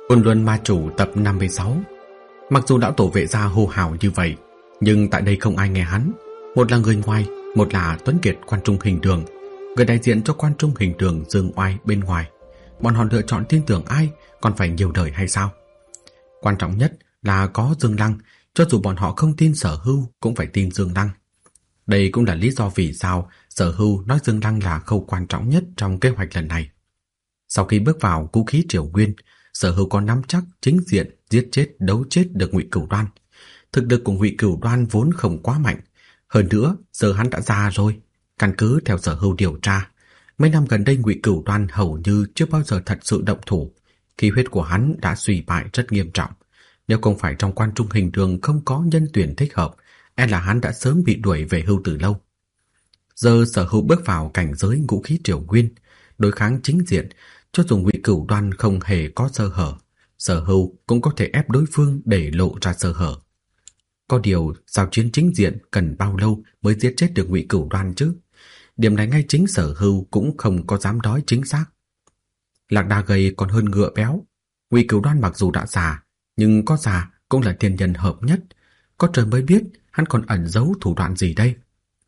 Côn Luân Ma Chủ tập 56. Mặc dù lão tổ vệ gia hô hào như vậy, nhưng tại đây không ai nghe hắn. Một là người ngoài, một là Tuấn Kiệt Quan Trung Hình Đường, người đại diện cho Quan Trung Hình Đường Dương Oai bên ngoài. Bọn họ lựa chọn tin tưởng ai, còn phải nhiều đời hay sao? Quan trọng nhất là có Dương Lăng, cho dù bọn họ không tin Sở Hưu cũng phải tin Dương Lăng. Đây cũng là lý do vì sao Sở Hưu nói Dương Lăng là khâu quan trọng nhất trong kế hoạch lần này. Sau khi bước vào Vũ khí Triều Nguyên, Sở Hưu có nắm chắc chính diện giết chết đấu chết được Ngụy Cửu Đoan. Thực lực của Ngụy Cửu Đoan vốn không quá mạnh, hơn nữa giờ hắn đã già rồi. Căn cứ theo Sở Hưu điều tra, mấy năm gần đây Ngụy Cửu Đoan hầu như chưa bao giờ thật sự động thủ, khí huyết của hắn đã suy bại rất nghiêm trọng. Nếu không phải trong Quan Trung Hình Đường không có nhân tuyển thích hợp, e là hắn đã sớm bị đuổi về hưu từ lâu. Giờ Sở Hưu bước vào cảnh giới vũ khí Triều Nguyên, đối kháng chính diện, cho dù Ngụy Cửu Đoan không hề có sơ hở, Sở Hưu cũng có thể ép đối phương để lộ ra sơ hở. Có điều, giao chiến chính diện cần bao lâu mới giết chết được Ngụy Cửu Đoan chứ? Điểm này ngay chính Sở Hưu cũng không có dám nói chính xác. Lạc đà gầy còn hơn ngựa béo. Ngụy Cửu Đoan mặc dù đã già, nhưng có già cũng là thiên nhân hợp nhất. Có trời mới biết hắn còn ẩn giấu thủ đoạn gì đây.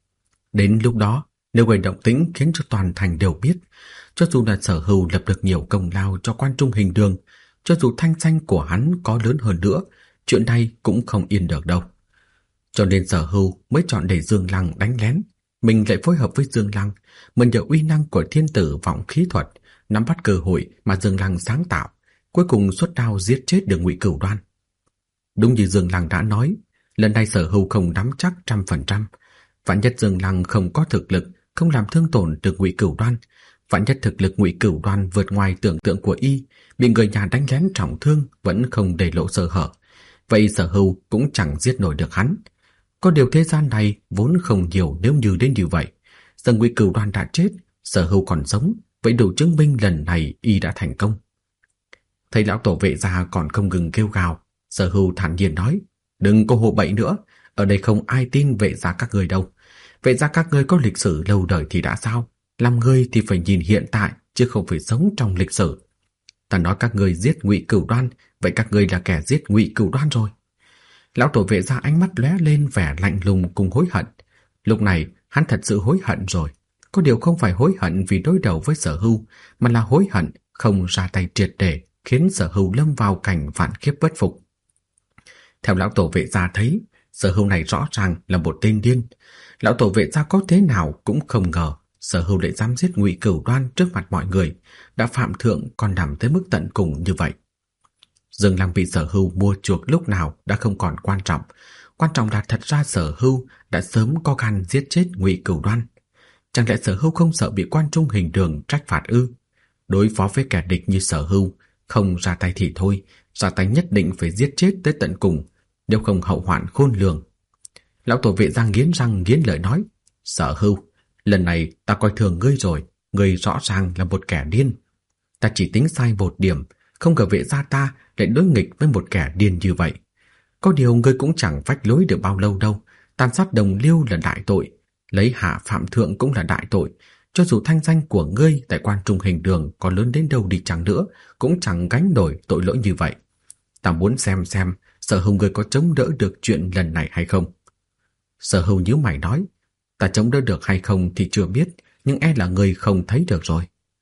Đến lúc đó, nếu gây động tĩnh khiến cho toàn thành đều biết, cho dù là Sở Hưu lập được nhiều công lao cho Quan Trung Hình Đường, cho dù thanh danh của hắn có lớn hơn nữa, chuyện này cũng không yên được đâu. Cho nên Sở Hưu mới chọn để Dương Lăng đánh lén, mình lại phối hợp với Dương Lăng, mượn nhờ uy năng của thiên tử vọng khí thuật, nắm bắt cơ hội mà Dương Lăng sáng tạo, cuối cùng xuất đao giết chết được Ngụy Cửu Đoan. Đúng như Dương Lăng đã nói, lần này Sở Hưu không nắm chắc 100%. Vạn nhất Dương Lăng không có thực lực, không làm thương tổn được Ngụy Cửu Đoan, vạn nhất thực lực Ngụy Cửu Đoan vượt ngoài tưởng tượng của y, bị người nhà đánh lén trọng thương vẫn không để lộ sơ hở, vậy Sở Hưu cũng chẳng giết nổi được hắn. Có điều thế gian này vốn không nhiều nếu như đến như vậy. Giờ Ngụy Cửu Đoan đã chết, Sở Hưu còn sống, vậy đủ chứng minh lần này y đã thành công. Thấy lão tổ vệ gia còn không ngừng kêu gào, Sở Hưu thản nhiên nói: "Đừng có hồ bậy nữa, ở đây không ai tin vệ gia các ngươi đâu. Vệ gia các ngươi có lịch sử lâu đời thì đã sao? Làm người thì phải nhìn hiện tại, chứ không phải sống trong lịch sử. Ta nói các ngươi giết Ngụy Cửu Đoan, vậy các ngươi là kẻ giết Ngụy Cửu Đoan rồi." Lão tổ vệ gia ánh mắt lóe lên vẻ lạnh lùng cùng hối hận. Lúc này hắn thật sự hối hận rồi. Có điều không phải hối hận vì đối đầu với Sở Hưu, mà là hối hận không ra tay triệt để, khiến Sở Hưu lâm vào cảnh vạn kiếp bất phục. Theo lão tổ vệ gia thấy, Sở Hưu này rõ ràng là một tên điên. Lão tổ vệ gia có thế nào cũng không ngờ Sở Hưu lại dám giết Ngụy Cửu Đoan trước mặt mọi người, đã phạm thượng còn nằm tới mức tận cùng như vậy. Dương Lăng bị Sở Hưu mua chuộc lúc nào đã không còn quan trọng. Quan trọng là thật ra Sở Hưu đã sớm có gan giết chết Ngụy Cửu Đoan. Chẳng lẽ Sở Hưu không sợ bị Quan Trung Hình Đường trách phạt ư? Đối phó với kẻ địch như Sở Hưu, không ra tay thì thôi, ra tay nhất định phải giết chết tới tận cùng, nếu không hậu hoạn khôn lường. Lão tổ vệ gia nghiến răng nghiến lợi nói: "Sở Hưu, lần này ta coi thường ngươi rồi, ngươi rõ ràng là một kẻ điên. Ta chỉ tính sai một điểm, không ngờ vệ gia ta lại đối nghịch với một kẻ điên như vậy. Có điều ngươi cũng chẳng phách lối được bao lâu đâu. Tàn sát đồng liêu là đại tội, lấy hạ phạm thượng cũng là đại tội. Cho dù thanh danh của ngươi tại Quan Trung Hình Đường có lớn đến đâu đi chăng nữa, cũng chẳng gánh nổi tội lỗi như vậy. Ta muốn xem Sở Hưu ngươi có chống đỡ được chuyện lần này hay không." Sở Hưu nhíu mày nói: "Ta chống đỡ được hay không thì chưa biết, nhưng e là ngươi không thấy được rồi."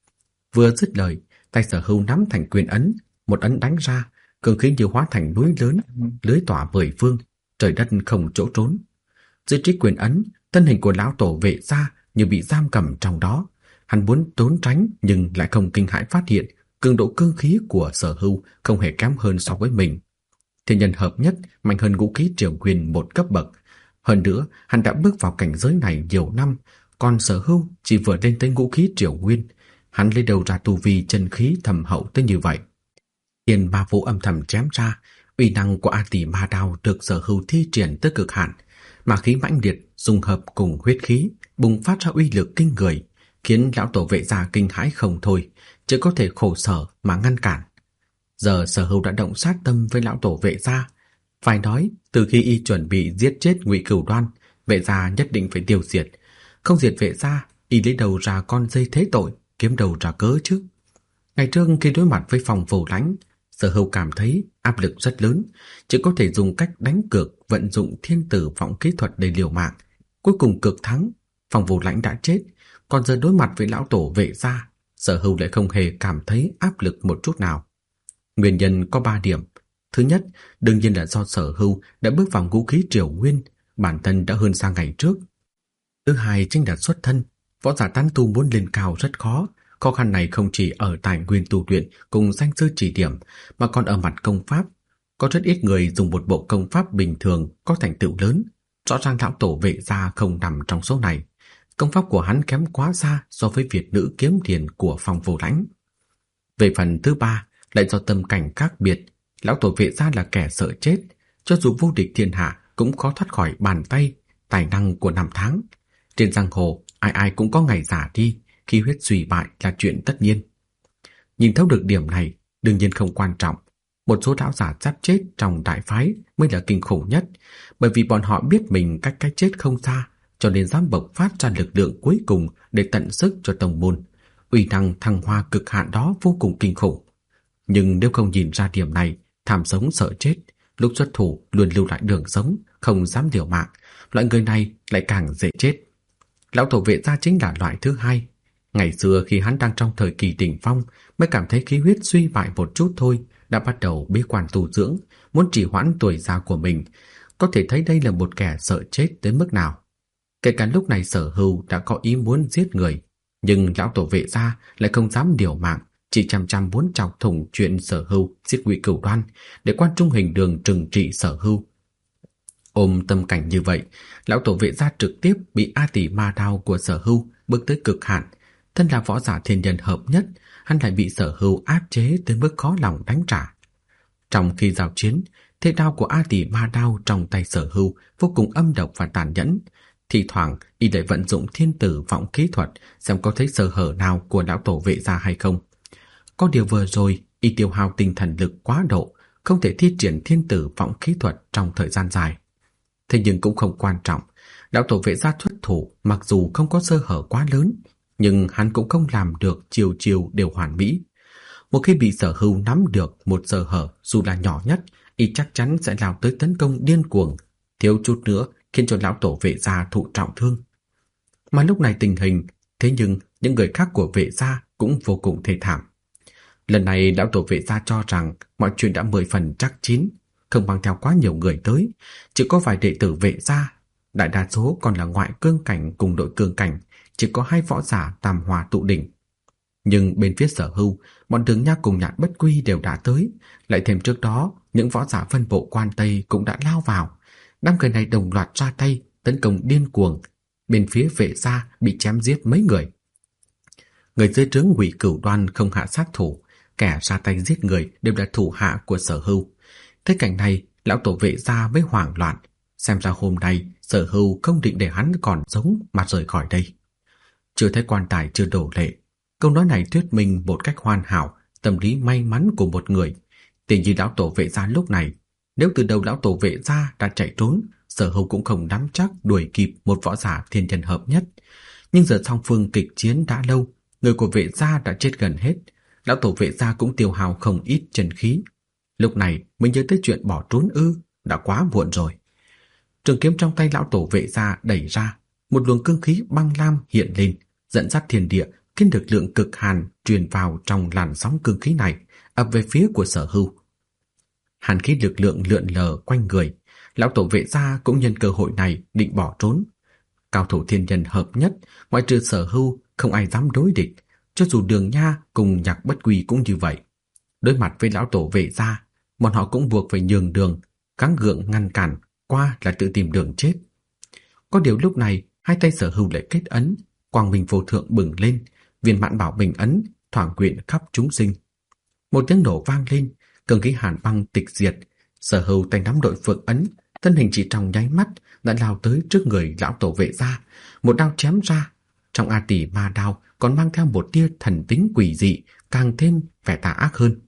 Vừa dứt lời, tay Sở Hưu nắm thành quyền ấn, một ấn đánh ra, cường khí như hóa thành núi lớn, lưới tỏa mười phương, trời đất không chỗ trốn. Dưới trí quyền ấn, thân hình của lão tổ vệ gia như bị giam cầm trong đó. Hắn muốn trốn tránh nhưng lại không kinh hãi phát hiện cường độ cương khí của Sở Hưu không hề kém hơn so với mình. Thiên nhân hợp nhất mạnh hơn ngũ khí Triều Nguyên một cấp bậc. Hơn nữa, hắn đã bước vào cảnh giới này nhiều năm, còn Sở Hưu chỉ vừa lên tới ngũ khí Triều Nguyên. Hắn lấy đầu ra tu vi chân khí thầm hậu tới như vậy. Thiên ma vũ âm thầm chém ra, uy năng của A Tỷ Ma Đao được Sở Hưu thi triển tới cực hạn, mà khí mãnh liệt dung hợp cùng huyết khí, bùng phát ra uy lực kinh người, khiến lão tổ vệ gia kinh hãi không thôi, chỉ có thể khổ sở mà ngăn cản. Giờ Sở Hưu đã động sát tâm với lão tổ vệ gia. Phải nói, từ khi y chuẩn bị giết chết Ngụy Cửu Đoan, vệ gia nhất định phải tiêu diệt. Không diệt vệ gia, y lấy đầu ra con dây thế tội, kiếm đầu ra cớ chứ. Ngày trước khi đối mặt với Phòng Vô Lãnh, Sở Hưu cảm thấy áp lực rất lớn, chỉ có thể dùng cách đánh cược, vận dụng thiên tử vọng kỹ thuật để liều mạng. Cuối cùng cược thắng, Phong Vô Lãnh đã chết, còn giờ đối mặt với lão tổ Vệ gia, Sở Hưu lại không hề cảm thấy áp lực một chút nào. Nguyên nhân có 3 điểm. Thứ nhất, đương nhiên là do Sở Hưu đã bước vào ngũ khí triều nguyên, bản thân đã hơn xa ngày trước. Thứ hai chính là xuất thân, võ giả tán tu muốn lên cao rất khó. Khó khăn này không chỉ ở tài nguyên tu luyện cùng danh sư chỉ điểm, mà còn ở mặt công pháp. Có rất ít người dùng một bộ công pháp bình thường có thành tựu lớn. Rõ ràng lão tổ Vệ gia không nằm trong số này. Công pháp của hắn kém quá xa so với Việt nữ kiếm tiền của Phong Vô Lãnh. Về phần thứ ba, lại do tâm cảnh khác biệt. Lão tổ Vệ gia là kẻ sợ chết, cho dù vô địch thiên hạ cũng khó thoát khỏi bàn tay tài năng của năm tháng. Trên giang hồ, ai ai cũng có ngày già đi, khí huyết suy bại là chuyện tất nhiên. Nhìn thấu được điểm này, đương nhiên không quan trọng. Một số lão giả sắp chết trong đại phái mới là kinh khủng nhất, bởi vì bọn họ biết mình cách cái chết không xa, cho nên dám bộc phát ra lực lượng cuối cùng để tận sức cho tông môn. Uy năng thăng hoa cực hạn đó vô cùng kinh khủng. Nhưng nếu không nhìn ra điểm này, tham sống sợ chết, lúc xuất thủ luôn lưu lại đường sống, không dám liều mạng, loại người này lại càng dễ chết. Lão tổ Vệ gia chính là loại thứ hai. Ngày xưa khi hắn đang trong thời kỳ đỉnh phong mới cảm thấy khí huyết suy bại một chút thôi, đã bắt đầu bế quan tu dưỡng, muốn trì hoãn tuổi già của mình. Có thể thấy đây là một kẻ sợ chết đến mức nào. Kể cả lúc này Sở Hưu đã có ý muốn giết người, nhưng lão tổ Vệ gia lại không dám liều mạng, chỉ chăm chăm muốn chọc thủng chuyện Sở Hưu giết Ngụy Cửu Đoan để Quan Trung Hình Đường trừng trị Sở Hưu. Ôm tâm cảnh như vậy, lão tổ Vệ gia trực tiếp bị A Tỷ Ma Đao của Sở Hưu bước tới cực hạn. Thân là võ giả thiên nhân hợp nhất, hắn lại bị Sở Hưu áp chế tới mức khó lòng đánh trả. Trong khi giao chiến, thế đao của A Tỷ Ma Đao trong tay Sở Hưu vô cùng âm độc và tàn nhẫn. Thì thoảng y lại vận dụng thiên tử vọng kỹ thuật xem có thấy sơ hở nào của lão tổ Vệ gia hay không. Có điều vừa rồi y tiêu hao tinh thần lực quá độ, không thể thi triển thiên tử vọng kỹ thuật trong thời gian dài. Thế nhưng cũng không quan trọng, lão tổ Vệ gia xuất thủ mặc dù không có sơ hở quá lớn, nhưng hắn cũng không làm được chiều chiều đều hoàn mỹ. Một khi bị Sở Hưu nắm được một sơ hở dù là nhỏ nhất, y chắc chắn sẽ lao tới tấn công điên cuồng, thiếu chút nữa khiến cho lão tổ Vệ gia thụ trọng thương. Mà lúc này tình hình, thế nhưng những người khác của Vệ gia cũng vô cùng thê thảm. Lần này lão tổ Vệ gia cho rằng mọi chuyện đã 10 phần chắc chín, không mang theo quá nhiều người tới, chỉ có vài đệ tử Vệ gia, đại đa số còn là ngoại cương cảnh cùng đội cương cảnh, chỉ có 2 võ giả tam hòa tụ đỉnh. Nhưng bên phía Sở Hưu, bọn Đường Nha cùng Nhạn Bất Quy đều đã tới, lại thêm trước đó những võ giả phân bộ Quan Tây cũng đã lao vào. Đám người này đồng loạt ra tay tấn công điên cuồng, bên phía Vệ gia bị chém giết mấy người. Người dưới trướng Ngụy Cửu Đoan không hạ sát thủ, kẻ ra tay giết người đều là thủ hạ của Sở Hưu. Thấy cảnh này, lão tổ Vệ gia mới hoảng loạn, xem ra hôm nay Sở Hưu không định để hắn còn sống mà rời khỏi đây. Chưa thấy quan tài chưa đổ lệ, câu nói này thuyết minh một cách hoàn hảo tâm lý may mắn của một người. Tình như lão tổ Vệ gia lúc này, nếu từ đầu lão tổ Vệ gia đã chạy trốn, Sở Hưu cũng không nắm chắc đuổi kịp một võ giả thiên nhân hợp nhất. Nhưng giờ song phương kịch chiến đã lâu, người của Vệ gia đã chết gần hết, lão tổ Vệ gia cũng tiêu hao không ít chân khí. Lúc này mới nhớ tới chuyện bỏ trốn ư, đã quá muộn rồi. Trường kiếm trong tay lão tổ Vệ gia đẩy ra, một luồng cương khí băng lam hiện lên, dẫn dắt thiên địa, khiến lực lượng cực hàn truyền vào trong làn sóng cương khí này, ập về phía của Sở Hưu. Hàn khí lực lượng lượn lờ quanh người, lão tổ Vệ gia cũng nhân cơ hội này định bỏ trốn. Cao thủ thiên nhân hợp nhất, ngoại trừ Sở Hưu, không ai dám đối địch, cho dù Đường Nha cùng Nhạc Bất Quy cũng như vậy. Đối mặt với lão tổ Vệ gia, bọn họ cũng buộc phải nhường đường, gắng gượng ngăn cản, qua là tự tìm đường chết. Có điều lúc này, hai tay Sở Hưu lại kết ấn, quang minh vô thượng bừng lên, viên mãn bảo bình ấn thoảng quyện khắp chúng sinh. Một tiếng nổ vang lên, cương khí hàn băng tịch diệt. Sở Hưu tay nắm đội phượng ấn, thân hình chỉ trong nháy mắt đã lao tới trước người lão tổ Vệ gia, một đao chém ra. Trong A Tỷ Ma Đao còn mang theo một tia thần tính quỷ dị, càng thêm vẻ tà ác hơn.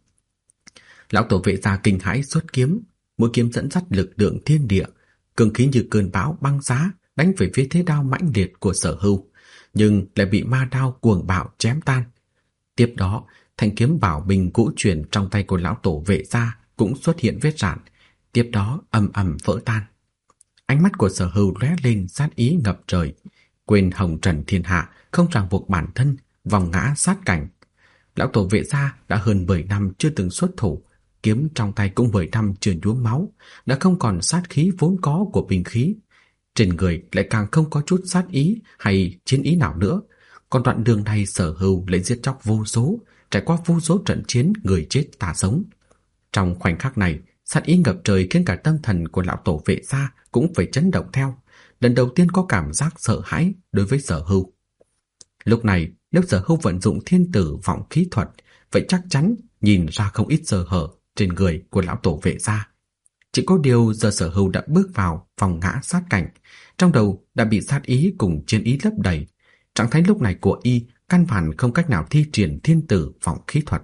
Lão tổ Vệ gia kinh hãi xuất kiếm, mũi kiếm dẫn dắt lực lượng thiên địa, cương khí như cơn bão băng giá đánh về phía thế đao mãnh liệt của Sở Hưu, nhưng lại bị ma đao cuồng bạo chém tan. Tiếp đó, thanh kiếm bảo bình cũ chuyển trong tay của lão tổ vệ gia cũng xuất hiện vết rạn, tiếp đó ầm ầm vỡ tan. Ánh mắt của Sở Hưu lóe lên sát ý ngập trời, quên hồng trần thiên hạ, không ràng buộc bản thân, vòng ngã sát cảnh. Lão tổ vệ gia đã hơn 10 năm chưa từng xuất thủ, kiếm trong tay cũng 10 năm chưa nhuốm máu, đã không còn sát khí vốn có của binh khí. Trên người lại càng không có chút sát ý hay chiến ý nào nữa. Còn đoạn đường này Sở Hưu lại giết chóc vô số, trải qua vô số trận chiến người chết ta sống. Trong khoảnh khắc này, sát ý ngập trời khiến cả tâm thần của lão tổ vệ gia cũng phải chấn động theo. Lần đầu tiên có cảm giác sợ hãi đối với Sở Hưu. Lúc này, nếu Sở Hưu vận dụng thiên tử vọng khí thuật, vậy chắc chắn nhìn ra không ít sơ hở trên người của lão tổ vệ gia. Chỉ có điều giờ Sở Hưu đã bước vào vòng ngã sát cảnh, trong đầu đã bị sát ý cùng chiến ý lấp đầy. Trạng thái lúc này của y căn bản không cách nào thi triển thiên tử vọng khí thuật.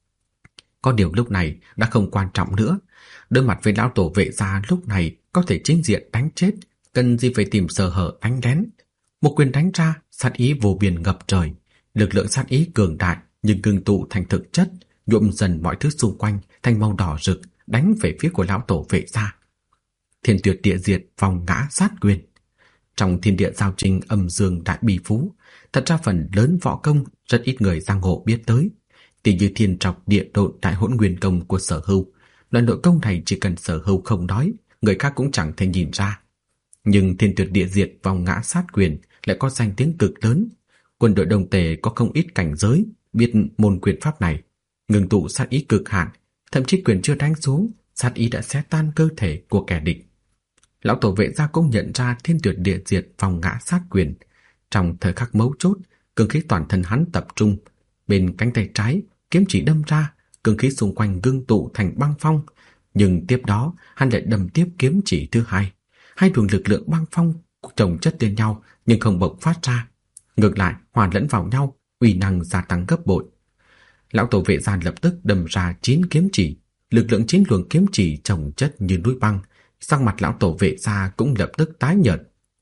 Có điều lúc này đã không quan trọng nữa. Đối mặt với lão tổ vệ gia lúc này có thể chính diện đánh chết, cần gì phải tìm sơ hở đánh lén. Một quyền đánh ra, sát ý vô biên ngập trời. Lực lượng sát ý cường đại nhưng ngưng tụ thành thực chất, nhuộm dần mọi thứ xung quanh thành màu đỏ rực, đánh về phía của lão tổ vệ gia. Thiên tuyệt địa diệt vòng ngã sát quyền. Trong thiên địa giao trình âm dương đại bì phú, thật ra phần lớn võ công rất ít người giang hồ biết tới. Tỷ như thiên trọc địa độn đại hỗn nguyên công của Sở Hưu, loại nội công này chỉ cần Sở Hưu không nói, người khác cũng chẳng thể nhìn ra. Nhưng thiên tuyệt địa diệt vòng ngã sát quyền lại có danh tiếng cực lớn. Quân đội Đông Tề có không ít cảnh giới biết môn quyền pháp này, ngừng tụ sát ý cực hạn, thậm chí quyền chưa đánh xuống, sát ý đã xé tan cơ thể của kẻ địch. Lão tổ vệ gia cũng nhận ra thiên tuyệt địa diệt vòng ngã sát quyền. Trong thời khắc mấu chốt, cương khí toàn thân hắn tập trung, bên cánh tay trái kiếm chỉ đâm ra, cương khí xung quanh ngưng tụ thành băng phong, nhưng tiếp đó hắn lại đâm tiếp kiếm chỉ thứ hai. Hai luồng lực lượng băng phong chồng chất lên nhau nhưng không bộc phát ra, ngược lại hòa lẫn vào nhau, uy năng gia tăng gấp bội. Lão tổ vệ gia lập tức đâm ra 9 kiếm chỉ, lực lượng 9 luồng kiếm chỉ chồng chất như núi băng. Sắc mặt lão tổ vệ gia cũng lập tức tái nhợt.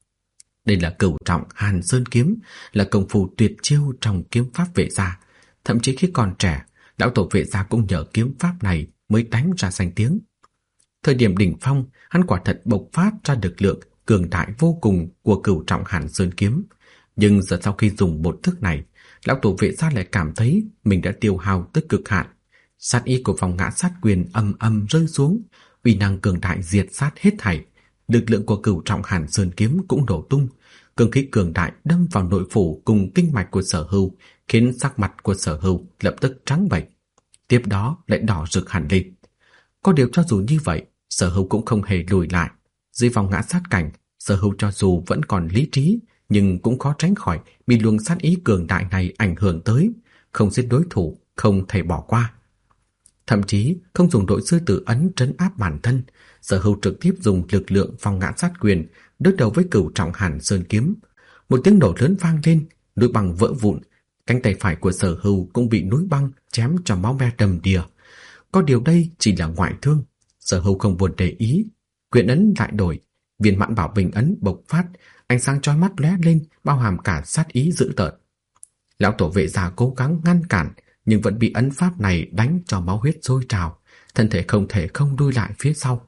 Đây là cửu trọng Hàn Sơn kiếm, là công phu tuyệt chiêu trong kiếm pháp vệ gia. Thậm chí khi còn trẻ, lão tổ vệ gia cũng nhờ kiếm pháp này mới đánh ra danh tiếng. Thời điểm đỉnh phong, hắn quả thật bộc phát ra lực lượng cường đại vô cùng của cửu trọng Hàn Sơn kiếm. Nhưng giờ sau khi dùng một thức này, lão tổ vệ gia lại cảm thấy mình đã tiêu hao tới cực hạn. Sát ý của vòng ngã sát quyền ầm ầm rơi xuống, uy năng cường đại diệt sát hết thảy. Lực lượng của cửu trọng Hàn Sơn kiếm cũng nổ tung, cương khí cường đại đâm vào nội phủ cùng kinh mạch của Sở Hưu, khiến sắc mặt của Sở Hưu lập tức trắng bệch, tiếp đó lại đỏ rực hẳn lên. Có điều cho dù như vậy, Sở Hưu cũng không hề lùi lại. Dưới vòng ngã sát cảnh, Sở Hưu cho dù vẫn còn lý trí, nhưng cũng khó tránh khỏi bị luồng sát ý cường đại này ảnh hưởng tới, không giết đối thủ, không thể bỏ qua. Thậm chí không dùng đội sư tử ấn trấn áp bản thân, Sở Hưu trực tiếp dùng lực lượng vòng ngã sát quyền đối đầu với cửu trọng Hàn Sơn kiếm. Một tiếng nổ lớn vang lên, núi băng vỡ vụn, cánh tay phải của Sở Hưu cũng bị núi băng chém cho máu me đầm đìa. Có điều đây chỉ là ngoại thương, Sở Hưu không buồn để ý, quyền ấn lại đổi, viên mãn bảo bình ấn bộc phát, ánh sáng chói mắt lóe lên, bao hàm cả sát ý dữ tợn. Lão tổ vệ gia cố gắng ngăn cản, nhưng vẫn bị ấn pháp này đánh cho máu huyết sôi trào, thân thể không thể không lui lại phía sau.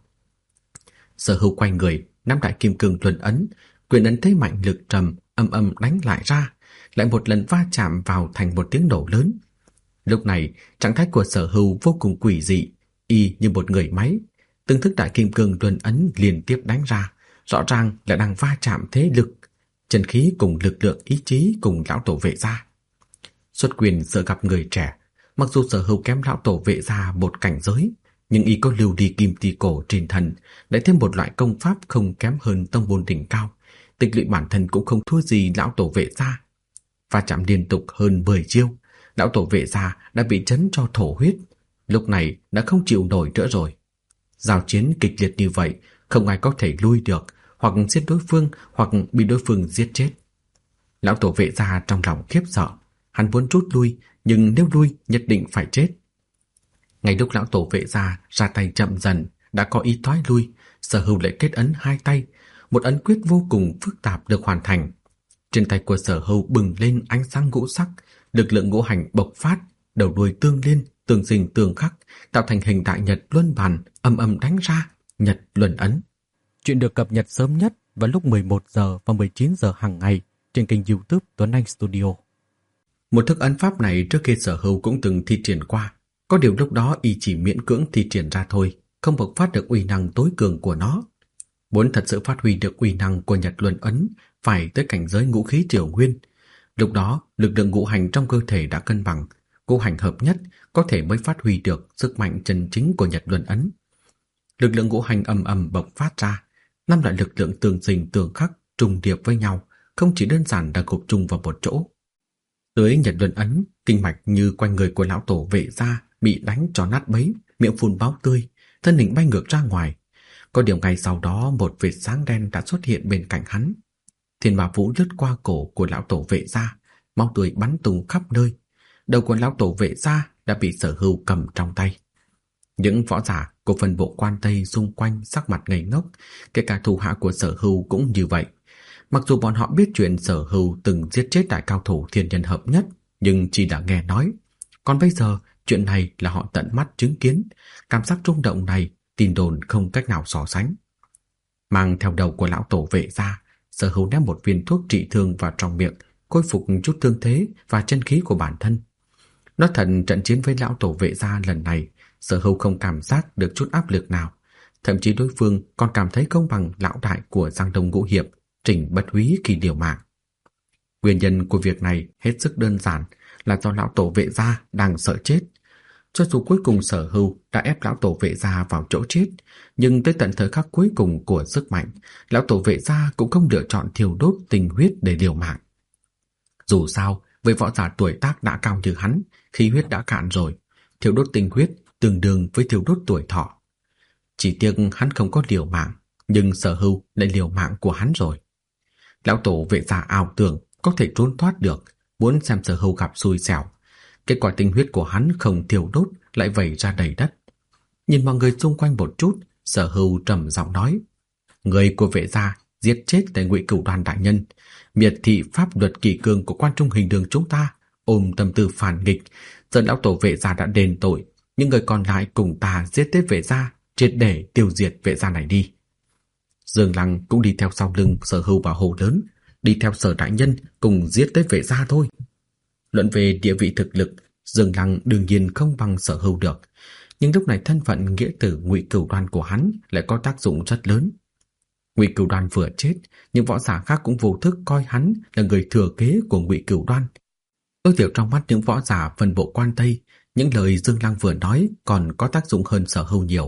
Sở Hưu quay người, nắm đại kim cương luân ấn, quyền ấn thế mạnh lực trầm âm âm đánh lại ra, lại một lần va chạm vào thành một tiếng nổ lớn. Lúc này, trạng thái của Sở Hưu vô cùng quỷ dị, y như một người máy, từng thức đại kim cương luân ấn liên tiếp đánh ra, rõ ràng là đang va chạm thế lực, chân khí cùng lực lượng ý chí cùng lão tổ vệ gia. Xuất quyền sợ gặp người trẻ, mặc dù Sở Hưu kém lão tổ vệ gia một cảnh giới, nhưng y có lưu đi kim ti cổ trên thân, lại thêm một loại công pháp không kém hơn tông môn đỉnh cao, tích lũy bản thân cũng không thua gì lão tổ vệ gia. Va chạm liên tục hơn 10 chiêu, lão tổ vệ gia đã bị chấn cho thổ huyết, lúc này đã không chịu nổi nữa rồi. Giao chiến kịch liệt như vậy, không ai có thể lui được, hoặc giết đối phương, hoặc bị đối phương giết chết. Lão tổ vệ gia trong lòng khiếp sợ, hắn muốn rút lui, nhưng nếu lui nhất định phải chết. Ngay lúc lão tổ vệ gia ra tay chậm dần, đã có ý thoái lui, Sở Hưu lại kết ấn hai tay, một ấn quyết vô cùng phức tạp được hoàn thành. Trên tay của Sở Hưu bừng lên ánh sáng ngũ sắc, lực lượng ngũ hành bộc phát, đầu đuôi tương liên, tương sinh tương khắc, tạo thành hình đại nhật luân bàn, âm âm đánh ra, nhật luân ấn. Chuyện được cập nhật sớm nhất vào lúc 11 giờ và 19 giờ hàng ngày trên kênh YouTube Tuấn Anh Studio. Một thức ấn pháp này trước kia Sở Hưu cũng từng thi triển qua, có điều lúc đó y chỉ miễn cưỡng thi triển ra thôi, không bộc phát được uy năng tối cường của nó. Muốn thật sự phát huy được uy năng của Nhật Luân ấn, phải tới cảnh giới ngũ khí triều nguyên. Lúc đó, lực lượng ngũ hành trong cơ thể đã cân bằng, ngũ hành hợp nhất có thể mới phát huy được sức mạnh chân chính của Nhật Luân ấn. Lực lượng ngũ hành ầm ầm bộc phát ra, năm loại lực lượng tương sinh tương khắc trùng điệp với nhau, không chỉ đơn giản là gộp chung vào một chỗ. Dưới Nhật Luân ấn, kinh mạch như quanh người của lão tổ Vệ Gia bị đánh cho nát bấy, miệng phun máu tươi, thân hình bay ngược ra ngoài. Có điều ngay sau đó một vệt sáng đen đã xuất hiện bên cạnh hắn. Thiên Ma Vũ lướt qua cổ của lão tổ Vệ Gia, máu tươi bắn tung khắp nơi. Đầu của lão tổ Vệ Gia đã bị Sở Hưu cầm trong tay. Những võ giả của phần bộ quan Tây xung quanh sắc mặt ngây ngốc, kể cả thủ hạ của Sở Hưu cũng như vậy. Mặc dù bọn họ biết chuyện Sở Hưu từng giết chết đại cao thủ thiên nhân hợp nhất, nhưng chỉ đã nghe nói. Còn bây giờ, chuyện này là họ tận mắt chứng kiến, cảm giác rung động này, tin đồn không cách nào so sánh. Mang theo đầu của lão tổ Vệ Gia, Sở Hưu ném một viên thuốc trị thương vào trong miệng, khôi phục chút thương thế và chân khí của bản thân. Nói thật, trận chiến với lão tổ Vệ Gia lần này, Sở Hưu không cảm giác được chút áp lực nào, thậm chí đối phương còn cảm thấy không bằng lão đại của Giang Đông Ngũ Hiệp, Trình Bất Húy khi liều mạng. Nguyên nhân của việc này hết sức đơn giản là do lão tổ Vệ Gia đang sợ chết. Cho dù cuối cùng Sở Hưu đã ép lão tổ Vệ Gia vào chỗ chết, nhưng tới tận thời khắc cuối cùng của sức mạnh, lão tổ Vệ Gia cũng không lựa chọn thiêu đốt tinh huyết để liều mạng. Dù sao, với võ giả tuổi tác đã cao như hắn, khí huyết đã cạn rồi, thiêu đốt tinh huyết tương đương với thiêu đốt tuổi thọ. Chỉ tiếc hắn không có liều mạng, nhưng Sở Hưu lại liều mạng của hắn rồi. Lão tổ Vệ Gia ảo tưởng có thể trốn thoát được, muốn xem Sở Hưu gặp xui xẻo. Kết quả tinh huyết của hắn không thiêu đốt lại vẩy ra đầy đất. Nhìn mọi người xung quanh một chút, Sở Hưu trầm giọng nói: người của Vệ Gia giết chết tại Ngụy Cửu Đoàn đại nhân, miệt thị pháp luật kỷ cương của Quan Trung Hình Đường chúng ta, ôm tâm tư phản nghịch. Giờ lão tổ Vệ Gia đã đền tội, những người còn lại cùng ta giết tới Vệ Gia, triệt để tiêu diệt Vệ Gia này đi. Dương Lăng cũng đi theo sau lưng Sở Hưu và hồ lớn, đi theo Sở đại nhân cùng giết tới Vệ Gia thôi. Luận về địa vị thực lực, Dương Lăng đương nhiên không bằng Sở Hưu được, nhưng lúc này thân phận nghĩa tử Ngụy Cửu Đoan của hắn lại có tác dụng rất lớn. Ngụy Cửu Đoan vừa chết, những võ giả khác cũng vô thức coi hắn là người thừa kế của Ngụy Cửu Đoan. Tối thiểu trong mắt những võ giả phần bộ quan Tây, những lời Dương Lăng vừa nói còn có tác dụng hơn Sở Hưu nhiều.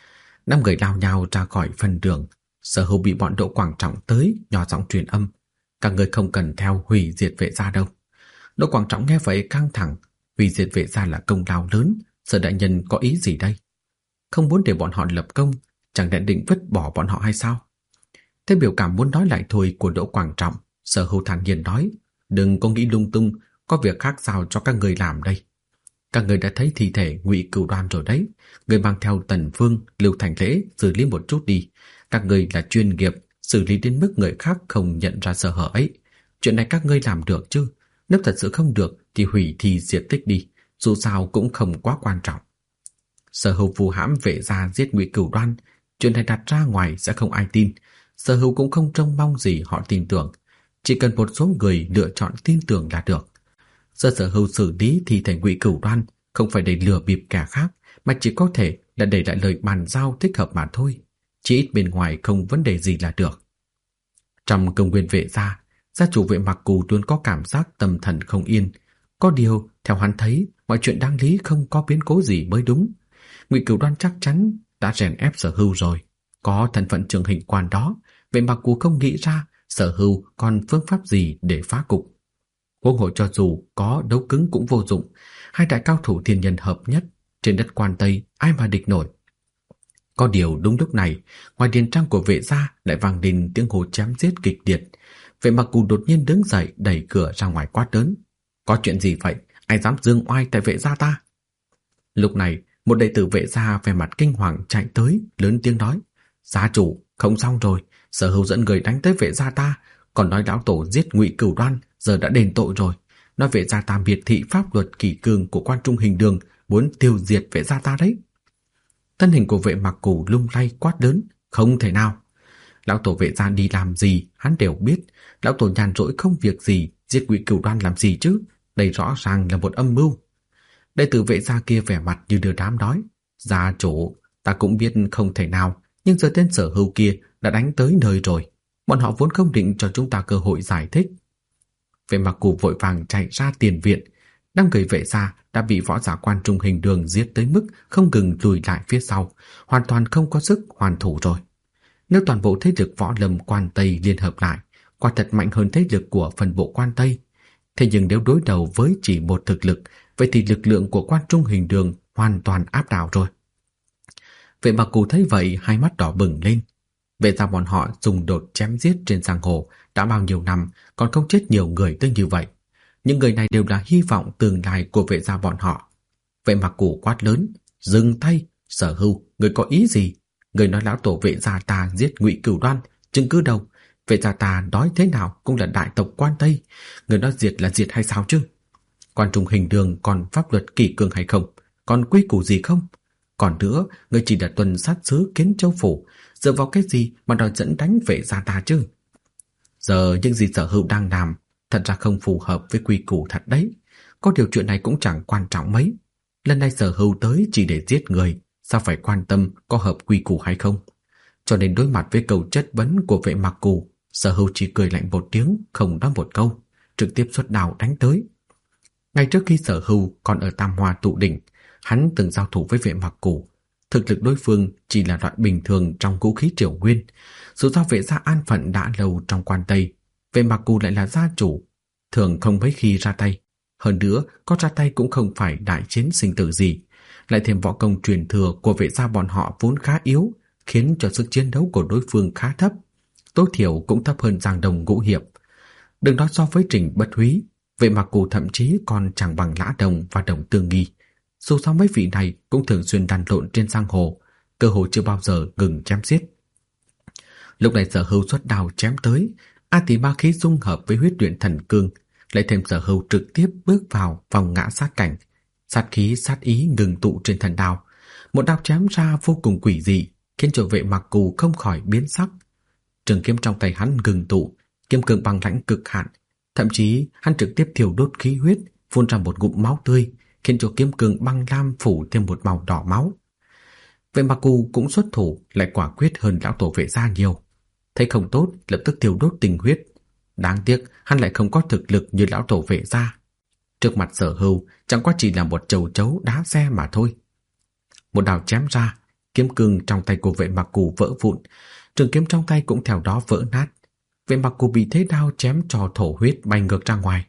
5 người lao nhao ra khỏi phần đường. Sở Hưu bị bọn Đỗ Quảng Trọng tới nhỏ giọng truyền âm: các người không cần theo hủy diệt Vệ Gia đâu. Đỗ Quảng Trọng nghe vậy căng thẳng, hủy diệt Vệ Gia là công lao lớn, Sở đại nhân có ý gì đây? Không muốn để bọn họ lập công, chẳng lẽ định vứt bỏ bọn họ hay sao? Thế biểu cảm muốn nói lại thôi của Đỗ Quảng Trọng, Sở Hưu thản nhiên nói: đừng có nghĩ lung tung, có việc khác sao cho các người làm đây. Các người đã thấy thi thể Ngụy Cửu Đoan rồi đấy, người mang theo Tần Phương, Lưu Thành Lễ xử lý một chút đi. Các người là chuyên nghiệp, xử lý đến mức người khác không nhận ra sơ hở ấy. Chuyện này các ngươi làm được chứ? Nếu thật sự không được thì hủy thi diệt tích đi, dù sao cũng không quá quan trọng. Sở Hưu phù hãm Vệ Gia giết Ngụy Cửu Đoan, chuyện này đặt ra ngoài sẽ không ai tin. Sở Hưu cũng không trông mong gì họ tin tưởng, chỉ cần một số người lựa chọn tin tưởng là được. Sở Hưu xử lý thi thể Ngụy Cửu Đoan không phải để lừa bịp kẻ khác, mà chỉ có thể là để lại lời bàn giao thích hợp mà thôi. Chỉ ít bên ngoài không vấn đề gì là được. Trong công viên Vệ Gia, gia chủ Vệ Mặc Cù luôn có cảm giác tâm thần không yên. Có điều, theo hắn thấy, mọi chuyện đáng lý không có biến cố gì mới đúng. Ngụy Cửu Đoan chắc chắn đã rèn ép Sở Hưu rồi. Có thân phận trưởng hình quan đó, Vệ Mặc Cù không nghĩ ra Sở Hưu còn phương pháp gì để phá cục. Huống hồ cho dù có đấu cứng cũng vô dụng, hai đại cao thủ thiên nhân hợp nhất trên đất Quan Tây ai mà địch nổi. Có điều đúng lúc này, ngoài điền trang của Vệ Gia lại vang lên tiếng hô chém giết kịch liệt. Vệ Mặc Cù đột nhiên đứng dậy đẩy cửa ra ngoài quát lớn: có chuyện gì vậy? Ai dám dương oai tại Vệ Gia ta? Lúc này, một đệ tử Vệ Gia vẻ mặt kinh hoàng chạy tới, lớn tiếng nói: gia chủ, không xong rồi, Sở Hưu dẫn người đánh tới Vệ Gia ta, còn nói lão tổ giết Ngụy Cửu Đoan, giờ đã đền tội rồi. nói vệ gia ta miệt thị pháp luật kỷ cương của quan trung hình đường, muốn tiêu diệt vệ gia ta đấy. Thân hình của Vệ Mặc Cù lung lay quát lớn, không thể nào. Lão tổ Vệ gia đi làm gì hắn đều biết, lão tổ nhàn rỗi không việc gì, giết Ngụy Cửu Đoan làm gì chứ, đây rõ ràng là một âm mưu. Đệ tử Vệ gia kia vẻ mặt như đưa đám đói, gia chủ, ta cũng biết không thể nào, nhưng giờ tên Sở Hưu kia đã đánh tới nơi rồi, bọn họ vốn không định cho chúng ta cơ hội giải thích. Vệ Mặc Cù vội vàng chạy ra tiền viện, đám người Vệ gia đã bị võ giả quan trung hình đường giết tới mức không ngừng lùi lại phía sau, hoàn toàn không có sức hoàn thủ rồi. Nếu toàn bộ thế lực võ lâm quan Tây liên hợp lại, quả thật mạnh hơn thế lực của phần bộ quan Tây. Thế nhưng nếu đối đầu với chỉ một thực lực, vậy thì lực lượng của quan trung hình đường hoàn toàn áp đảo rồi. Vệ Mặc Cù thấy vậy, hai mắt đỏ bừng lên. Vệ gia bọn họ dùng đột chém giết trên giang hồ đã bao nhiêu năm, còn không chết nhiều người tới như vậy. Những người này đều là hy vọng tương lai của vệ gia bọn họ. Vệ Mặc Cù quát lớn, dừng tay, Sở Hưu, người có ý gì? Người nói lão tổ vệ gia ta giết Ngụy Cửu Đoan, chứng cứ đâu? Vệ gia ta nói thế nào cũng là đại tộc quan Tây, người nói diệt là diệt hay sao chứ? Quan trung hình đường còn pháp luật kỷ cương hay không? Còn quy củ gì không? Còn nữa, người chỉ là tuần sát sứ Kiến Châu phủ, dựa vào cái gì mà đòi dẫn đánh vệ gia ta chứ? Giờ những gì Sở Hưu đang làm thật ra không phù hợp với quy củ thật đấy. Có điều chuyện này cũng chẳng quan trọng mấy. Lần này Sở Hưu tới chỉ để giết người, sao phải quan tâm có hợp quy củ hay không? Cho nên đối mặt với câu chất vấn của Vệ Mặc Cù, Sở Hưu chỉ cười lạnh một tiếng, không nói một câu, trực tiếp xuất đao đánh tới. Ngay trước khi Sở Hưu còn ở Tam Hoa tụ đỉnh, hắn từng giao thủ với Vệ Mặc Cù. Thực lực đối phương chỉ là loại bình thường trong vũ khí triều nguyên. Dù sao Vệ gia an phận đã lâu trong quan Tây, Vệ Mặc Cù lại là gia chủ, thường không mấy khi ra tay. Hơn nữa, có ra tay cũng không phải đại chiến sinh tử gì. Lại thêm võ công truyền thừa của Vệ gia bọn họ vốn khá yếu, khiến cho sức chiến đấu của đối phương khá thấp, tối thiểu cũng thấp hơn Giang Đông Ngũ Hiệp. Đừng nói so với Trình Bất Húy, Vệ Mặc Cù thậm chí còn chẳng bằng Lã Đồng và Đồng Tương Nghi. Dù sao mấy vị này cũng thường xuyên đàn lộn trên giang hồ, cơ hội chưa bao giờ ngừng chém giết. Lúc này Sở Hưu xuất đao chém tới, A Tỷ ma khí dung hợp với huyết luyện thần cương, lại thêm Sở Hưu trực tiếp bước vào vòng ngã sát cảnh, sát khí sát ý ngừng tụ trên thần đao, một đao chém ra vô cùng quỷ dị, khiến cho Vệ Mặc Cù không khỏi biến sắc. Trường kiếm trong tay hắn ngừng tụ, kiếm cương băng lãnh cực hạn, thậm chí hắn trực tiếp thiêu đốt khí huyết, phun ra một ngụm máu tươi, khiến cho kiếm cương băng lam phủ thêm một màu đỏ máu. Vệ Mặc Cù cũng xuất thủ, lại quả quyết hơn lão tổ Vệ gia nhiều. Thấy không tốt, lập tức thiêu đốt tình huyết. Đáng tiếc hắn lại không có thực lực như lão tổ Vệ gia. Trước mặt Sở Hưu chẳng qua chỉ là một chầu chấu đá xe mà thôi. Một đao chém ra, kiếm cương trong tay của Vệ Mặc Cù vỡ vụn, trường kiếm trong tay cũng theo đó vỡ nát. Vệ Mặc Cù bị thế đao chém cho thổ huyết bay ngược ra ngoài.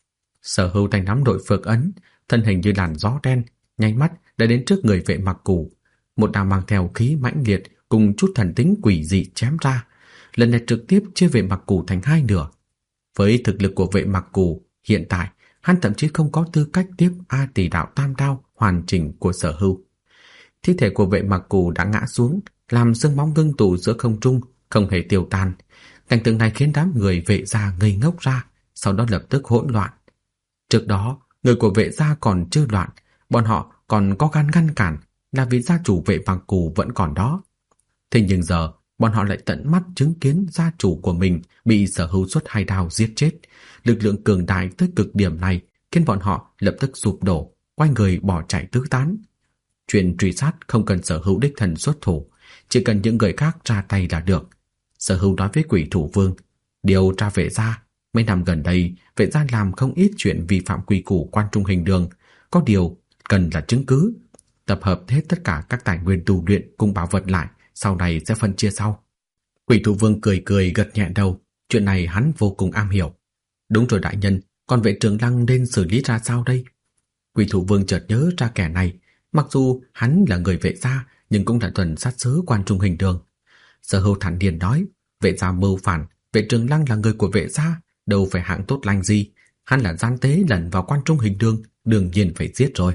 Sở Hưu tay nắm đội phược ấn, thân hình như làn gió đen, nhanh mắt đã đến trước người Vệ Mặc Cù. Một đao mang theo khí mãnh liệt cùng chút thần tính quỷ dị chém ra, lần này trực tiếp chia Vệ Mặc Cù thành hai nửa. Với thực lực của Vệ Mặc Cù hiện tại, hắn thậm chí không có tư cách tiếp A Tỷ đạo tam đao hoàn chỉnh của Sở Hưu. Thi thể của Vệ Mặc Cù đã ngã xuống, làm xương máu ngưng tụ giữa không trung, không hề tiêu tan. Cảnh tượng này khiến đám người Vệ gia ngây ngốc ra, sau đó lập tức hỗn loạn. Trước đó, người của Vệ gia còn chưa loạn, bọn họ còn có gan ngăn cản, là vì gia chủ Vệ Mặc Cù vẫn còn đó. Thế nhưng giờ, bọn họ lại tận mắt chứng kiến gia chủ của mình bị Sở Hưu xuất hai đao giết chết. Lực lượng cường đại tới cực điểm này khiến bọn họ lập tức sụp đổ, quay người bỏ chạy tứ tán. Chuyện truy sát không cần Sở Hưu đích thân xuất thủ, chỉ cần những người khác ra tay là được. Sở Hưu nói với Quỷ Thủ Vương, điều tra Vệ gia. Mấy năm gần đây, Vệ gia làm không ít chuyện vi phạm quy củ quan trung hình đường, có điều cần là chứng cứ. Tập hợp hết tất cả các tài nguyên tu luyện cùng bảo vật lại, sau này sẽ phân chia sau. Quỷ Thủ Vương cười cười gật nhẹ đầu, chuyện này hắn vô cùng am hiểu. Đúng rồi đại nhân, còn Vệ Trường Lăng nên xử lý ra sao đây? Quỷ Thủ Vương chợt nhớ ra kẻ này, mặc dù hắn là người Vệ gia, nhưng cũng là tuần sát sứ quan trung hình đường. Sở Hưu thản nhiên nói, Vệ gia mưu phản, Vệ Trường Lăng là người của Vệ gia, đâu phải hạng tốt lành gì, hắn là gian tế lẩn vào quan trung hình đường, đương nhiên phải giết rồi.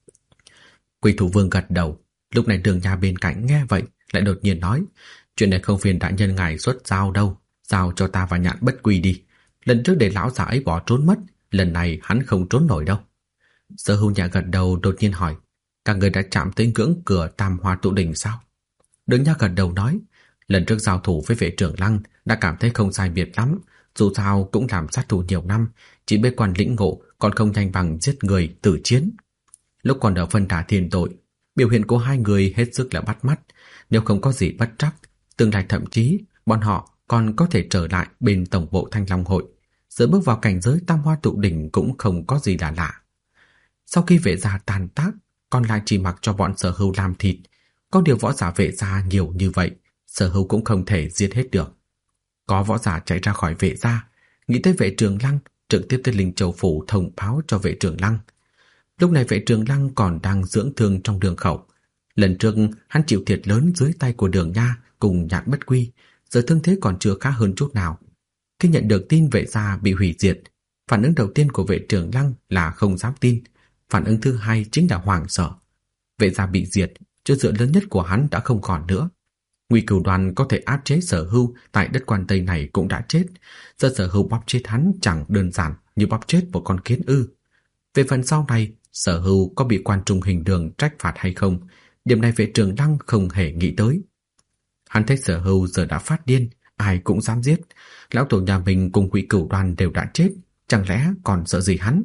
Quỷ Thủ Vương gật đầu. Lúc này Đường Nha bên cạnh nghe vậy lại đột nhiên nói, chuyện này không phiền đại nhân ngài xuất giao đâu, giao cho ta và Nhạn Bất Quy đi. Lần trước để lão già ấy bỏ trốn mất, lần này hắn không trốn nổi đâu. Sở Hưu nhẹ gật đầu, đột nhiên hỏi, các người đã chạm tới ngưỡng cửa Tam Hoa tụ đỉnh sao? Đường Nha gật đầu nói, lần trước giao thủ với vệ trưởng Lăng đã cảm thấy không sai biệt lắm, dù sao cũng làm sát thủ nhiều năm, chỉ bế quan lĩnh ngộ còn không nhanh bằng giết người tử chiến. Lúc còn ở Vân Đà Thiên Tội, biểu hiện của hai người hết sức là bắt mắt, nếu không có gì bất trắc, tương lai thậm chí bọn họ còn có thể trở lại bên tổng bộ Thanh Long hội. Giờ bước vào cảnh giới Tam Hoa tụ đỉnh cũng không có gì là lạ. Sau khi vệ gia tàn tác, còn lại chỉ mặc cho bọn Sở Hưu làm thịt. Có điều võ giả vệ gia nhiều như vậy, Sở Hưu cũng không thể giết hết được. Có võ giả chạy ra khỏi vệ gia, nghĩ tới vệ trường Lăng, trực tiếp tới Linh Châu phủ thông báo cho vệ trường Lăng. Lúc này vệ trường Lăng còn đang dưỡng thương trong đường khẩu. Lần trước hắn chịu thiệt lớn dưới tay của Đường Nha cùng Nhạn Bất Quy, giờ thương thế còn chưa khá hơn chút nào. Khi nhận được tin vệ gia bị hủy diệt, phản ứng đầu tiên của vệ trường Lăng là không dám tin, phản ứng thứ hai chính là hoảng sợ. Vệ gia bị diệt, chỗ dựa lớn nhất của hắn đã không còn nữa. Ngụy Cửu Đoan có thể áp chế Sở Hưu tại đất Quan Tây này cũng đã chết, giờ Sở Hưu bóp chết hắn chẳng đơn giản như bóp chết một con kiến ư. Về phần sau này, Sở Hưu có bị Quan Trung Hình Đường trách phạt hay không, điểm này vệ trường Lăng không hề nghĩ tới. Hắn thấy Sở Hưu giờ đã phát điên, ai cũng dám giết, lão tổ nhà mình cùng Ngụy Cửu Đoan đều đã chết, chẳng lẽ còn sợ gì hắn?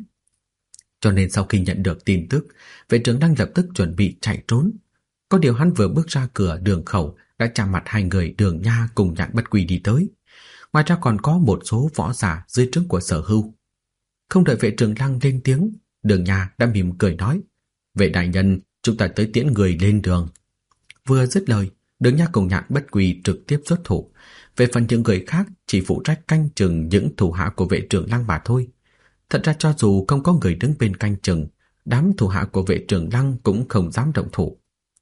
Cho nên sau khi nhận được tin tức, vệ trường Lăng lập tức chuẩn bị chạy trốn. Có điều hắn vừa bước ra cửa đường khẩu đã chạm mặt hai người Đường Nha cùng Nhạn Bất Quy đi tới. Ngoài ra còn có một số võ giả dưới trướng của Sở Hưu. Không đợi vệ trường Lăng lên tiếng, Đường Nha đã mỉm cười nói, vệ đại nhân, chúng ta tới tiễn người lên đường. Vừa dứt lời, Đường Nha cùng Nhạn Bất Quy trực tiếp xuất thủ. Về phần những người khác chỉ phụ trách canh chừng những thủ hạ của vệ trường Lăng mà thôi. Thật ra cho dù không có người đứng bên canh chừng, đám thủ hạ của vệ trường Lăng cũng không dám động thủ.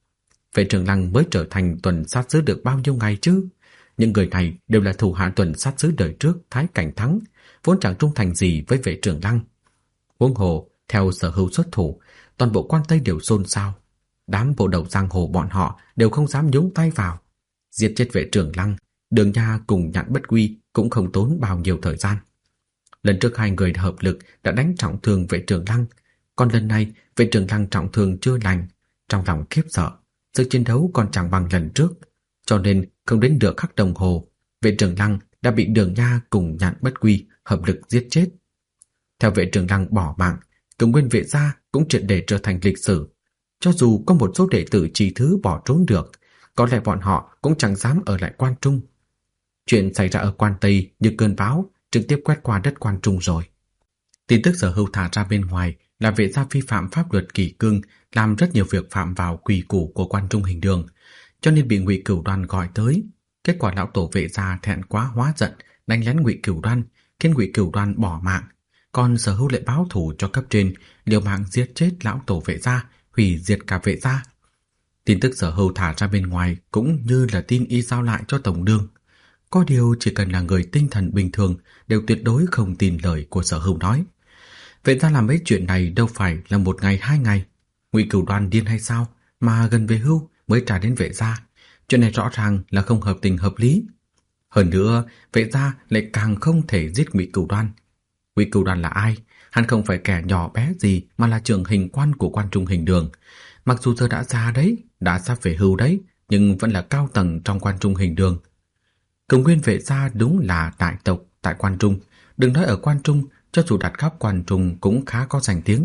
Vệ trường Lăng mới trở thành tuần sát sứ được bao nhiêu ngày chứ? Những người này đều là thủ hạ tuần sát sứ đời trước Thái Cảnh Thắng, vốn chẳng trung thành gì với vệ trường Lăng. Huống hồ, theo Sở Hưu xuất thủ, toàn bộ Quan Tây đều xôn xao. Đám bộ đầu giang hồ bọn họ đều không dám nhúng tay vào. Giết chết vệ trường Lăng, Đường Nha cùng Nhạn Bất Quy cũng không tốn bao nhiêu thời gian. Lần trước hai người hợp lực đã đánh trọng thương vệ trường Lăng, còn lần này vệ trường Lăng trọng thương chưa lành, trong lòng khiếp sợ, sức chiến đấu còn chẳng bằng lần trước, cho nên không đến được khắc đồng hồ, vệ trường Lăng đã bị Đường Nha cùng Nhạn Bất Quy hợp lực giết chết. Theo vệ trường Lăng bỏ mạng, Cửu Nguyên vệ gia cũng triệt để trở thành lịch sử. Cho dù có một số đệ tử trí thứ bỏ trốn được, có lẽ bọn họ cũng chẳng dám ở lại Quan Trung. Chuyện xảy ra ở Quan Tây như cơn bão, trực tiếp quét qua đất Quan Trung rồi. Tin tức Sở Hưu thả ra bên ngoài là vệ gia vi phạm pháp luật kỷ cương, làm rất nhiều việc phạm vào quy củ của Quan Trung Hình Đường, cho nên bị Ngụy Cửu Đoan gọi tới. Kết quả lão tổ vệ gia thẹn quá hóa giận, đánh lén Ngụy Cửu Đoan, khiến Ngụy Cửu Đoan bỏ mạng. Còn Sở Hưu lại báo thù cho cấp trên, liều mạng giết chết lão tổ vệ gia, hủy diệt cả vệ gia. Tin tức Sở Hưu thả ra bên ngoài cũng như là tin y giao lại cho tổng đương. Có điều chỉ cần là người tinh thần bình thường đều tuyệt đối không tin lời của Sở Hưu nói. Vệ gia làm mấy chuyện này đâu phải là một ngày hai ngày. Ngụy Cửu Đoan điên hay sao mà gần về hưu mới trả đến vệ gia? Chuyện này rõ ràng là không hợp tình hợp lý. Hơn nữa, vệ gia lại càng không thể giết Ngụy Cửu Đoan. Ngụy Cửu Đoan là ai? Hắn không phải kẻ nhỏ bé gì mà là trưởng hình quan của Quan Trung Hình Đường. Mặc dù giờ đã già đấy, đã sắp về hưu đấy, nhưng vẫn là cao tầng trong Quan Trung Hình Đường. Cửu Nguyên vệ gia đúng là đại tộc tại Quan Trung. Đừng nói ở Quan Trung, cho dù đặt khắp Quan Trung cũng khá có danh tiếng.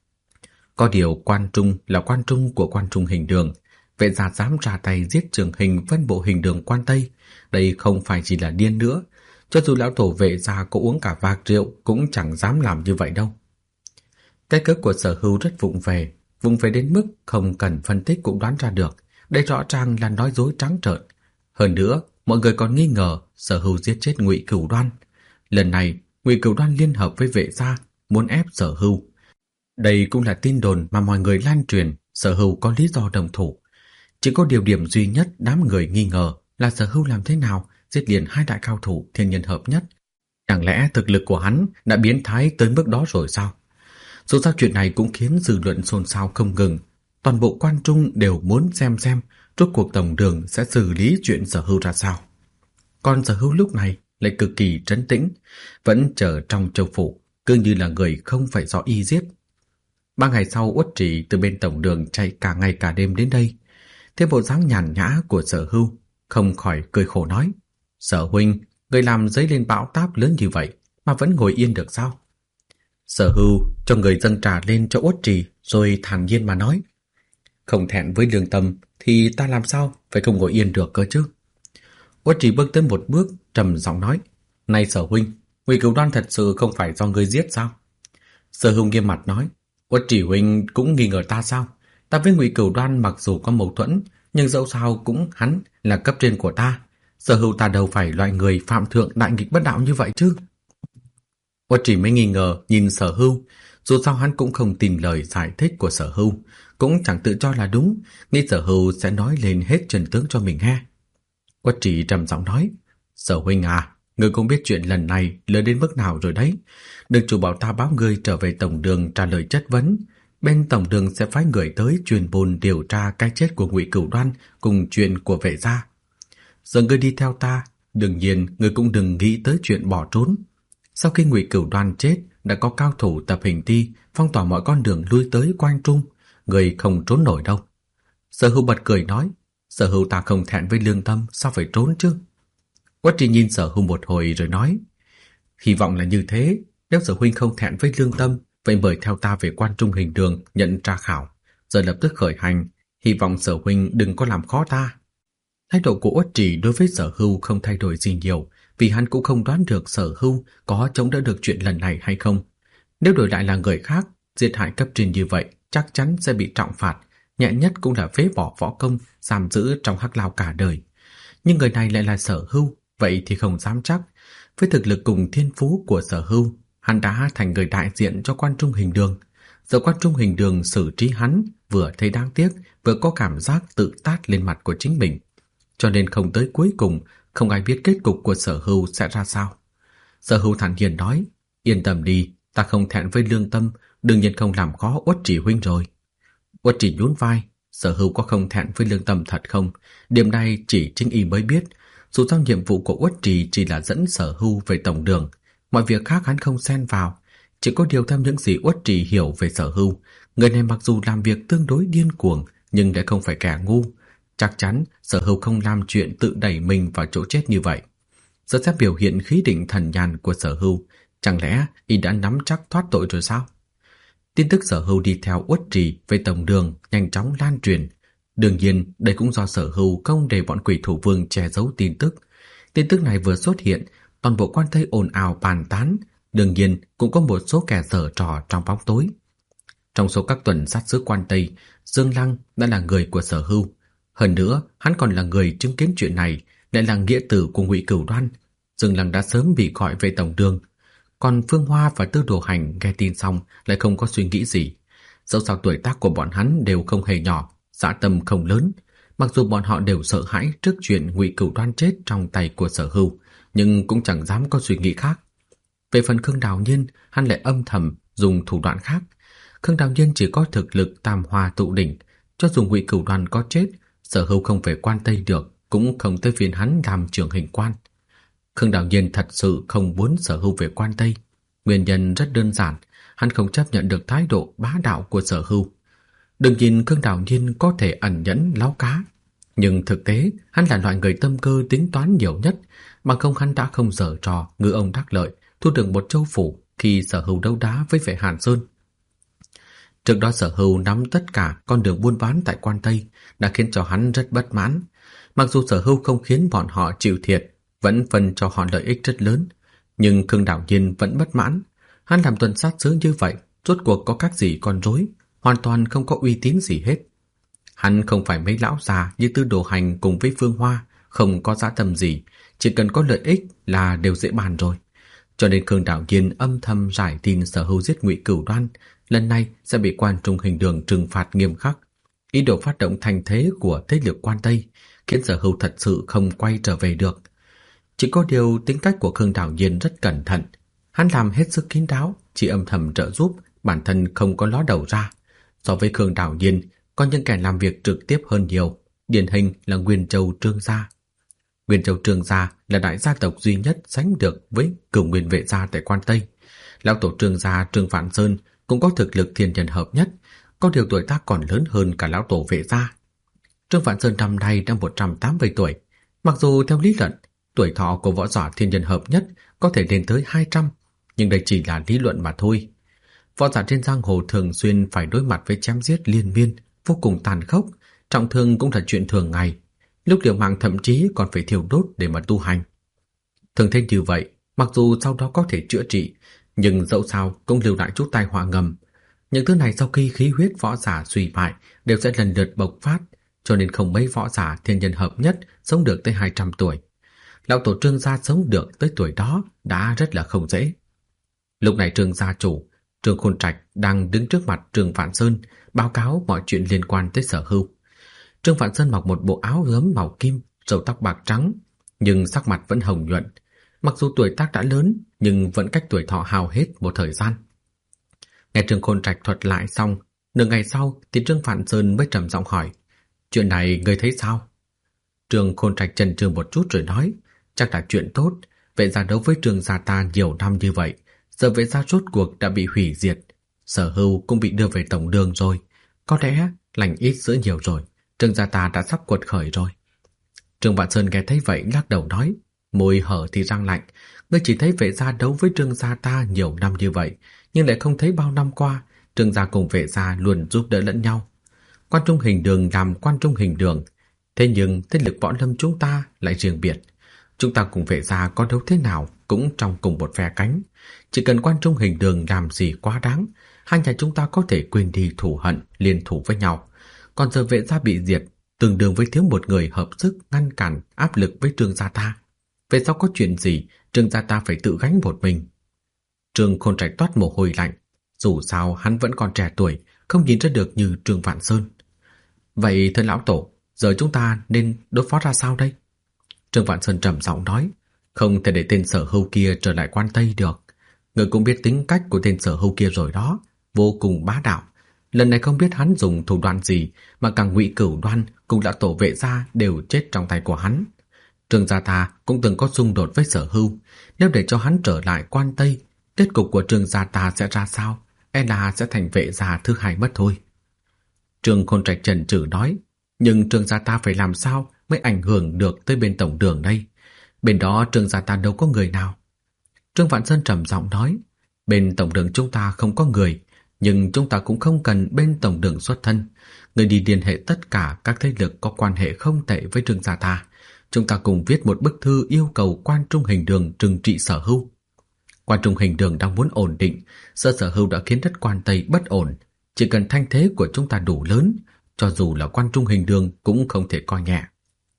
Có điều Quan Trung là Quan Trung của Quan Trung Hình Đường. Vệ gia dám ra tay giết trưởng hình phân bộ Hình Đường Quan Tây, đây không phải chỉ là điên nữa. Cho dù lão tổ vệ gia có uống cả vạc rượu cũng chẳng dám làm như vậy đâu. Cái cớ của Sở Hưu rất vụng về đến mức không cần phân tích cũng đoán ra được. Đây rõ ràng là nói dối trắng trợn. Hơn nữa, mọi người còn nghi ngờ Sở Hưu giết chết Ngụy Cửu Đoan. Lần này, Ngụy Cửu Đoan liên hợp với vệ gia muốn ép Sở Hưu. Đây cũng là tin đồn mà mọi người lan truyền, Sở Hưu có lý do đồng thủ. Chỉ có điều điểm duy nhất đám người nghi ngờ là Sở Hưu làm thế nào giết liền hai đại cao thủ thiên nhân hợp nhất. Chẳng lẽ thực lực của hắn đã biến thái tới mức đó rồi sao? Dù sao chuyện này cũng khiến dư luận xôn xao không ngừng. Toàn bộ Quan Trung đều muốn xem rốt cuộc tổng đường sẽ xử lý chuyện Sở Hưu ra sao. Còn Sở Hưu lúc này lại cực kỳ trấn tĩnh, vẫn chờ trong châu phủ, cứ như là người không phải do y giết. 3 ngày sau, Uất Trì từ bên tổng đường chạy cả ngày cả đêm đến đây. Thế bộ dáng nhàn nhã của Sở Hưu không khỏi cười khổ nói: Sở huynh, người làm dấy lên bão táp lớn như vậy mà vẫn ngồi yên được sao? Sở Hưu cho người dâng trà lên cho Uất Trì, rồi thản nhiên mà nói: Không thẹn với lương tâm thì ta làm sao phải không ngồi yên được cơ chứ? Uất Trì bước tới một bước, trầm giọng nói: Này Sở huynh, Ngụy Cửu Đoan thật sự không phải do ngươi giết sao? Sở Hưu nghiêm mặt nói: Uất Trì huynh cũng nghi ngờ ta sao? Ta với Ngụy Cửu Đoan mặc dù có mâu thuẫn, nhưng dẫu sao cũng hắn là cấp trên của ta. Sở Hưu ta đâu phải loại người phạm thượng đại nghịch bất đạo như vậy chứ? Uất Trì mới nghi ngờ nhìn Sở Hưu, dù sao hắn cũng không tin lời giải thích của Sở Hưu, cũng chẳng tự cho là đúng, nghĩ Sở Hưu sẽ nói lên hết chân tướng cho mình nghe. Uất Trì trầm giọng nói: Sở huynh à, ngươi cũng biết chuyện lần này lớn đến mức nào rồi đấy. Đường chủ bảo ta báo ngươi trở về tổng đường trả lời chất vấn. Bên tổng đường sẽ phái người tới chuyên môn điều tra cái chết của Ngụy Cửu Đoan cùng chuyện của vệ gia. Giờ ngươi đi theo ta, đương nhiên ngươi cũng đừng nghĩ tới chuyện bỏ trốn. Sau khi Ngụy Cửu Đoan chết, đã có cao thủ tập hình ti phong tỏa mọi con đường lui tới Quang Trung, ngươi không trốn nổi đâu. Sở Hưu bật cười nói: Sở Hưu ta không thẹn với lương tâm, sao phải trốn chứ? Uất Trì nhìn Sở Hưu một hồi rồi nói: Hy vọng là như thế. Nếu Sở huynh không thẹn với lương tâm, vậy mời theo ta về Quan Trung Hình Đường nhận tra khảo, rồi lập tức khởi hành. Hy vọng Sở huynh đừng có làm khó ta. Thái độ của Uất Trì đối với Sở Hưu không thay đổi gì nhiều, vì hắn cũng không đoán được Sở Hưu có chống đỡ được chuyện lần này hay không. Nếu đổi lại là người khác, giết hại cấp trên như vậy chắc chắn sẽ bị trọng phạt, nhẹ nhất cũng là phế bỏ võ công, giam giữ trong hắc lao cả đời. Nhưng người này lại là Sở Hưu, vậy thì không dám chắc. Với thực lực cùng thiên phú của Sở Hưu, hắn đã thành người đại diện cho Quan Trung Hình Đường. Giờ Quan Trung Hình Đường xử trí hắn vừa thấy đáng tiếc, vừa có cảm giác tự tát lên mặt của chính mình. Cho nên không tới cuối cùng, không ai biết kết cục của Sở Hưu sẽ ra sao. Sở Hưu thản nhiên nói: Yên tâm đi, ta không thẹn với lương tâm, đương nhiên không làm khó Uất Trì huynh rồi. Uất Trì nhún vai: Sở Hưu có không thẹn với lương tâm thật không? Điểm này chỉ chính y mới biết. Dù sao nhiệm vụ của Uất Trì chỉ là dẫn Sở Hưu về tổng đường, mọi việc khác hắn không xen vào. Chỉ có điều theo những gì Uất Trì hiểu về Sở Hưu, người này mặc dù làm việc tương đối điên cuồng, nhưng lại không phải kẻ ngu. Chắc chắn Sở Hưu không làm chuyện tự đẩy mình vào chỗ chết như vậy. Giờ sẽ biểu hiện khí định thần nhàn của Sở Hưu, chẳng lẽ y đã nắm chắc thoát tội rồi sao? Tin tức Sở Hưu đi theo Uất Trì về tổng đường nhanh chóng lan truyền. Đương nhiên, đây cũng do Sở Hưu không để bọn Quỷ Thủ Vương che giấu tin tức. Tin tức này vừa xuất hiện, toàn bộ quan Tây ồn ào bàn tán. Đương nhiên, cũng có một số kẻ giở trò trong bóng tối. Trong số các tuần sát sứ quan Tây, Dương Lăng đã là người của Sở Hưu. Hơn nữa, hắn còn là người chứng kiến chuyện này, lại là nghĩa tử của Ngụy Cửu Đoan. Dương Lăng đã sớm bị gọi về tổng đường. Còn Phương Hoa và Tư Đồ Hành nghe tin xong lại không có suy nghĩ gì. Dẫu sao tuổi tác của bọn hắn đều không hề nhỏ, dã tâm không lớn. Mặc dù bọn họ đều sợ hãi trước chuyện Ngụy Cửu Đoan chết trong tay của Sở Hưu, nhưng cũng chẳng dám có suy nghĩ khác. Về phần Khương Đào Nhiên, hắn lại âm thầm dùng thủ đoạn khác. Khương Đào Nhiên chỉ có thực lực tam hoa tụ đỉnh, cho dù Ngụy Cửu Đoan có chết, Sở Hưu không về quan Tây được, cũng không tới phiên hắn làm trưởng hình quan. Khương Đào Nhiên thật sự không muốn Sở Hưu về quan Tây. Nguyên nhân rất đơn giản, hắn không chấp nhận được thái độ bá đạo của Sở Hưu. Đừng nhìn Khương Đào Nhiên có thể ẩn nhẫn láo cá, nhưng thực tế hắn là loại người tâm cơ tính toán nhiều nhất, bằng không hắn đã không giở trò ngư ông đắc lợi, thu được một châu phủ khi Sở Hưu đấu đá với vệ Hàn Sơn. Trước đó Sở Hưu nắm tất cả con đường buôn bán tại quan Tây đã khiến cho hắn rất bất mãn. Mặc dù Sở Hưu không khiến bọn họ chịu thiệt, vẫn phân cho họ lợi ích rất lớn, nhưng Khương Đào Nhiên vẫn bất mãn. Hắn làm tuần sát sứ như vậy, rốt cuộc có các gì con rối, hoàn toàn không có uy tín gì hết. Hắn không phải mấy lão già như Tư Đồ Hành cùng với Phương Hoa, không có dã tâm gì, chỉ cần có lợi ích là đều dễ bàn rồi. Cho nên Khương Đào Nhiên âm thầm rải tin Sở Hưu giết Ngụy Cửu Đoan, lần này sẽ bị Quan Trung Hình Đường trừng phạt nghiêm khắc. Ý đồ phát động thành thế của thế lực quan Tây khiến Sở Hưu thật sự không quay trở về được. Chỉ có điều tính cách của Khương Đào Nhiên rất cẩn thận. Hắn làm hết sức kín đáo, chỉ âm thầm trợ giúp, bản thân không có ló đầu ra. So với Khương Đào Nhiên, có những kẻ làm việc trực tiếp hơn nhiều, điển hình là Nguyên Châu Trương gia. Nguyên Châu Trương gia là đại gia tộc duy nhất sánh được với Cửu Nguyên Vệ gia tại quan Tây. Lão tổ Trương gia Trương Vạn Sơn cũng có thực lực thiên nhân hợp nhất, có điều tuổi tác còn lớn hơn cả lão tổ Vệ gia. Trương Vạn Sơn năm nay đã 180 tuổi, mặc dù theo lý luận, tuổi thọ của võ giả thiên nhân hợp nhất có thể lên tới 200, nhưng đây chỉ là lý luận mà thôi. Võ giả trên giang hồ thường xuyên phải đối mặt với chém giết liên miên, vô cùng tàn khốc, trọng thương cũng là chuyện thường ngày. Lúc liều mạng thậm chí còn phải thiêu đốt để mà tu hành. Thường thế như vậy, mặc dù sau đó có thể chữa trị, nhưng dẫu sao cũng lưu lại chút tai họa ngầm. Những thứ này sau khi khí huyết võ giả suy bại đều sẽ lần lượt bộc phát, cho nên không mấy võ giả thiên nhân hợp nhất sống được tới 200 tuổi. Lão tổ Trương gia sống được tới tuổi đó đã rất là không dễ. Lúc này Trương gia chủ, Trương Khôn Trạch đang đứng trước mặt Trương Vạn Sơn báo cáo mọi chuyện liên quan tới Sở Hưu. Trương Vạn Sơn mặc một bộ áo gấm màu kim, râu tóc bạc trắng, nhưng sắc mặt vẫn hồng nhuận. Mặc dù tuổi tác đã lớn, nhưng vẫn cách tuổi thọ hao hết một thời gian. Nghe Trương Khôn Trạch thuật lại xong, nửa ngày sau thì Trương Vạn Sơn mới trầm giọng hỏi: "Chuyện này ngươi thấy sao?" Trương Khôn Trạch chần chừ một chút rồi nói: "Chắc là chuyện tốt. Vệ gia đấu với Trương gia ta nhiều năm như vậy, giờ Vệ gia rốt cuộc đã bị hủy diệt, Sở Hưu cũng bị đưa về tổng đường rồi, có lẽ lành ít dữ nhiều rồi, Trương gia ta đã sắp quật khởi rồi." Trương Vạn Sơn nghe thấy vậy lắc đầu nói, môi hở thì răng lạnh: "Ngươi chỉ thấy Vệ gia đấu với Trương gia ta nhiều năm như vậy, nhưng lại không thấy bao năm qua Trương gia cùng Vệ gia luôn giúp đỡ lẫn nhau. Quan Trung Hình Đường làm Quan Trung Hình Đường, thế nhưng thế lực võ lâm chúng ta lại riêng biệt. Chúng ta cùng Vệ gia có đấu thế nào cũng trong cùng một phe cánh. Chỉ cần Quan Trung Hình Đường làm gì quá đáng, hai nhà chúng ta có thể quên đi thù hận, liên thủ với nhau. Còn giờ Vệ gia bị diệt, tương đương với thiếu một người hợp sức ngăn cản áp lực với Trương gia ta. Về sau có chuyện gì, Trương gia ta phải tự gánh một mình." Trương Khôn Trạch toát mồ hôi lạnh. Dù sao hắn vẫn còn trẻ tuổi, không nhìn ra được như Trương Vạn Sơn. "Vậy thưa lão tổ, giờ chúng ta nên đối phó ra sao đây?" Trương Vạn Sơn trầm giọng nói: "Không thể để tên Sở Hưu kia trở lại Quan Tây được. Người cũng biết tính cách của tên Sở Hưu kia rồi đó, vô cùng bá đạo. Lần này không biết hắn dùng thủ đoạn gì mà cả Ngụy Cửu Đoan cùng lão tổ Vệ gia đều chết trong tay của hắn. Trương gia ta cũng từng có xung đột với Sở Hưu, nếu để cho hắn trở lại Quan Tây, kết cục của Trương gia ta sẽ ra sao? E là sẽ thành Vệ gia thứ hai mất thôi." Trương Khôn Trạch chần chừ nói: "Nhưng Trương gia ta phải làm sao mới ảnh hưởng được tới bên tổng đường đây? Bên đó Trương gia ta đâu có người nào." Trương Vạn Sơn trầm giọng nói: "Bên tổng đường chúng ta không có người, nhưng chúng ta cũng không cần bên tổng đường xuất thân. Người đi liên hệ tất cả các thế lực có quan hệ không tệ với Trương gia ta. Chúng ta cùng viết một bức thư yêu cầu Quan Trung Hình Đường trừng trị Sở Hưu. Quan Trung Hình Đường đang muốn ổn định, Sở Hưu đã khiến đất Quan Tây bất ổn. Chỉ cần thanh thế của chúng ta đủ lớn, cho dù là Quan Trung Hình Đường cũng không thể coi nhẹ."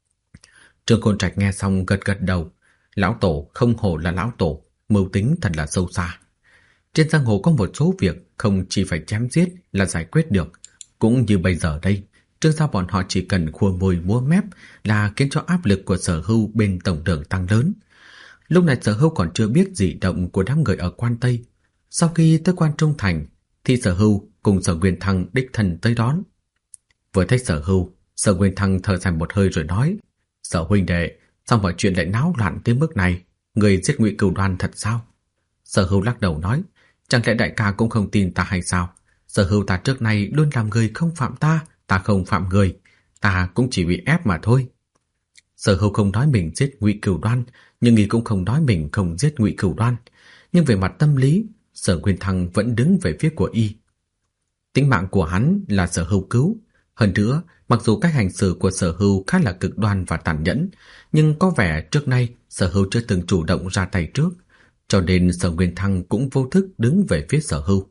Trương Khôn Trạch nghe xong gật gật đầu. Lão tổ không hổ là lão tổ, mưu tính thật là sâu xa. Trên giang hồ có một số việc không chỉ phải chém giết là giải quyết được. Cũng như bây giờ đây, Trương gia bọn họ chỉ cần khua môi múa mép là khiến cho áp lực của Sở Hưu bên tổng đường tăng lớn. Lúc này Sở Hưu còn chưa biết dị động của đám người ở Quan Tây. Sau khi tới Quan Trung Thành thì Sở Hưu cùng Sở Nguyên Thăng đích thân tới đón. Vừa thấy Sở Hưu, Sở Nguyên Thăng thở dài một hơi rồi nói: "Sở huynh đệ, sao mọi chuyện lại náo loạn tới mức này? Người giết Ngụy Cửu Đoan thật sao?" Sở Hưu lắc đầu nói: "Chẳng lẽ đại ca cũng không tin ta hay sao? Sở Hưu ta trước nay luôn làm người không phạm ta, ta không phạm người, ta cũng chỉ bị ép mà thôi." Sở Hưu không nói mình giết Ngụy Cửu Đoan, nhưng y cũng không nói mình không giết Ngụy Cửu Đoan. Nhưng về mặt tâm lý, Sở Nguyên Thăng vẫn đứng về phía của y. Tính mạng của hắn là Sở Hưu cứu. Hơn nữa, mặc dù cách hành xử của Sở Hưu khá là cực đoan và tàn nhẫn, nhưng có vẻ trước nay Sở Hưu chưa từng chủ động ra tay trước, cho nên Sở Nguyên Thăng cũng vô thức đứng về phía Sở Hưu.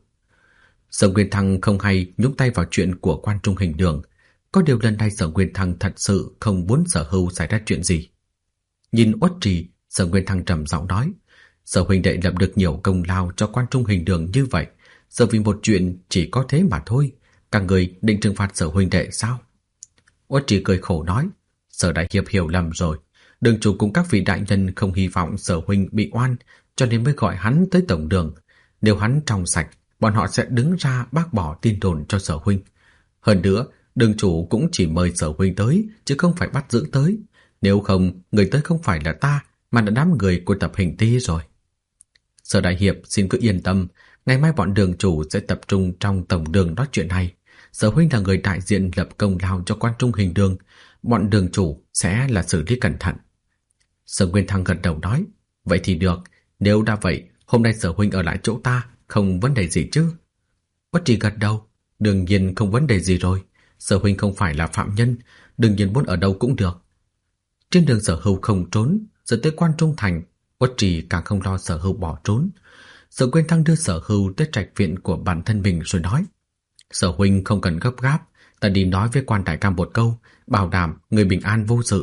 Sở Nguyên Thăng không hay nhúng tay vào chuyện của Quan Trung Hình Đường. Có điều lần này Sở Nguyên Thăng thật sự không muốn Sở Hưu xảy ra chuyện gì. Nhìn Uất Trì, Sở Nguyên Thăng trầm giọng nói: "Sở huynh đệ lập được nhiều công lao cho Quan Trung Hình Đường như vậy, giờ vì một chuyện chỉ có thế mà thôi, các người định trừng phạt Sở huynh đệ sao?" Uất Trì cười khổ nói: "Sở đại hiệp hiểu lầm rồi. Đường chủ cùng các vị đại nhân không hy vọng Sở huynh bị oan, cho nên mới gọi hắn tới tổng đường. Nếu hắn trong sạch, bọn họ sẽ đứng ra bác bỏ tin đồn cho Sở huynh. Hơn nữa, đường chủ cũng chỉ mời Sở huynh tới, chứ không phải bắt giữ tới. Nếu không, người tới không phải là ta, mà là đám người của Tập Hình Ti rồi." Sở đại hiệp xin cứ yên tâm, ngày mai bọn đường chủ sẽ tập trung trong tổng đường nói chuyện này. Sở huynh là người đại diện lập công lao cho quan trung hình đường, bọn đường chủ sẽ là xử lý cẩn thận. Sở Nguyên Thăng gật đầu nói, vậy thì được, nếu đã vậy, hôm nay Sở huynh ở lại chỗ ta, không vấn đề gì chứ? Quách Trì gật đầu, đương nhiên không vấn đề gì rồi, Sở huynh không phải là phạm nhân, đương nhiên muốn ở đâu cũng được. Trên đường Sở Hưu không trốn, giờ tới quan trung thành, Quách Trì càng không lo Sở Hưu bỏ trốn. Sở Nguyên Thăng đưa Sở Hưu tới trạch viện của bản thân mình rồi nói, Sở huynh không cần gấp gáp, ta đi nói với quan đại ca một câu, bảo đảm người bình an vô sự.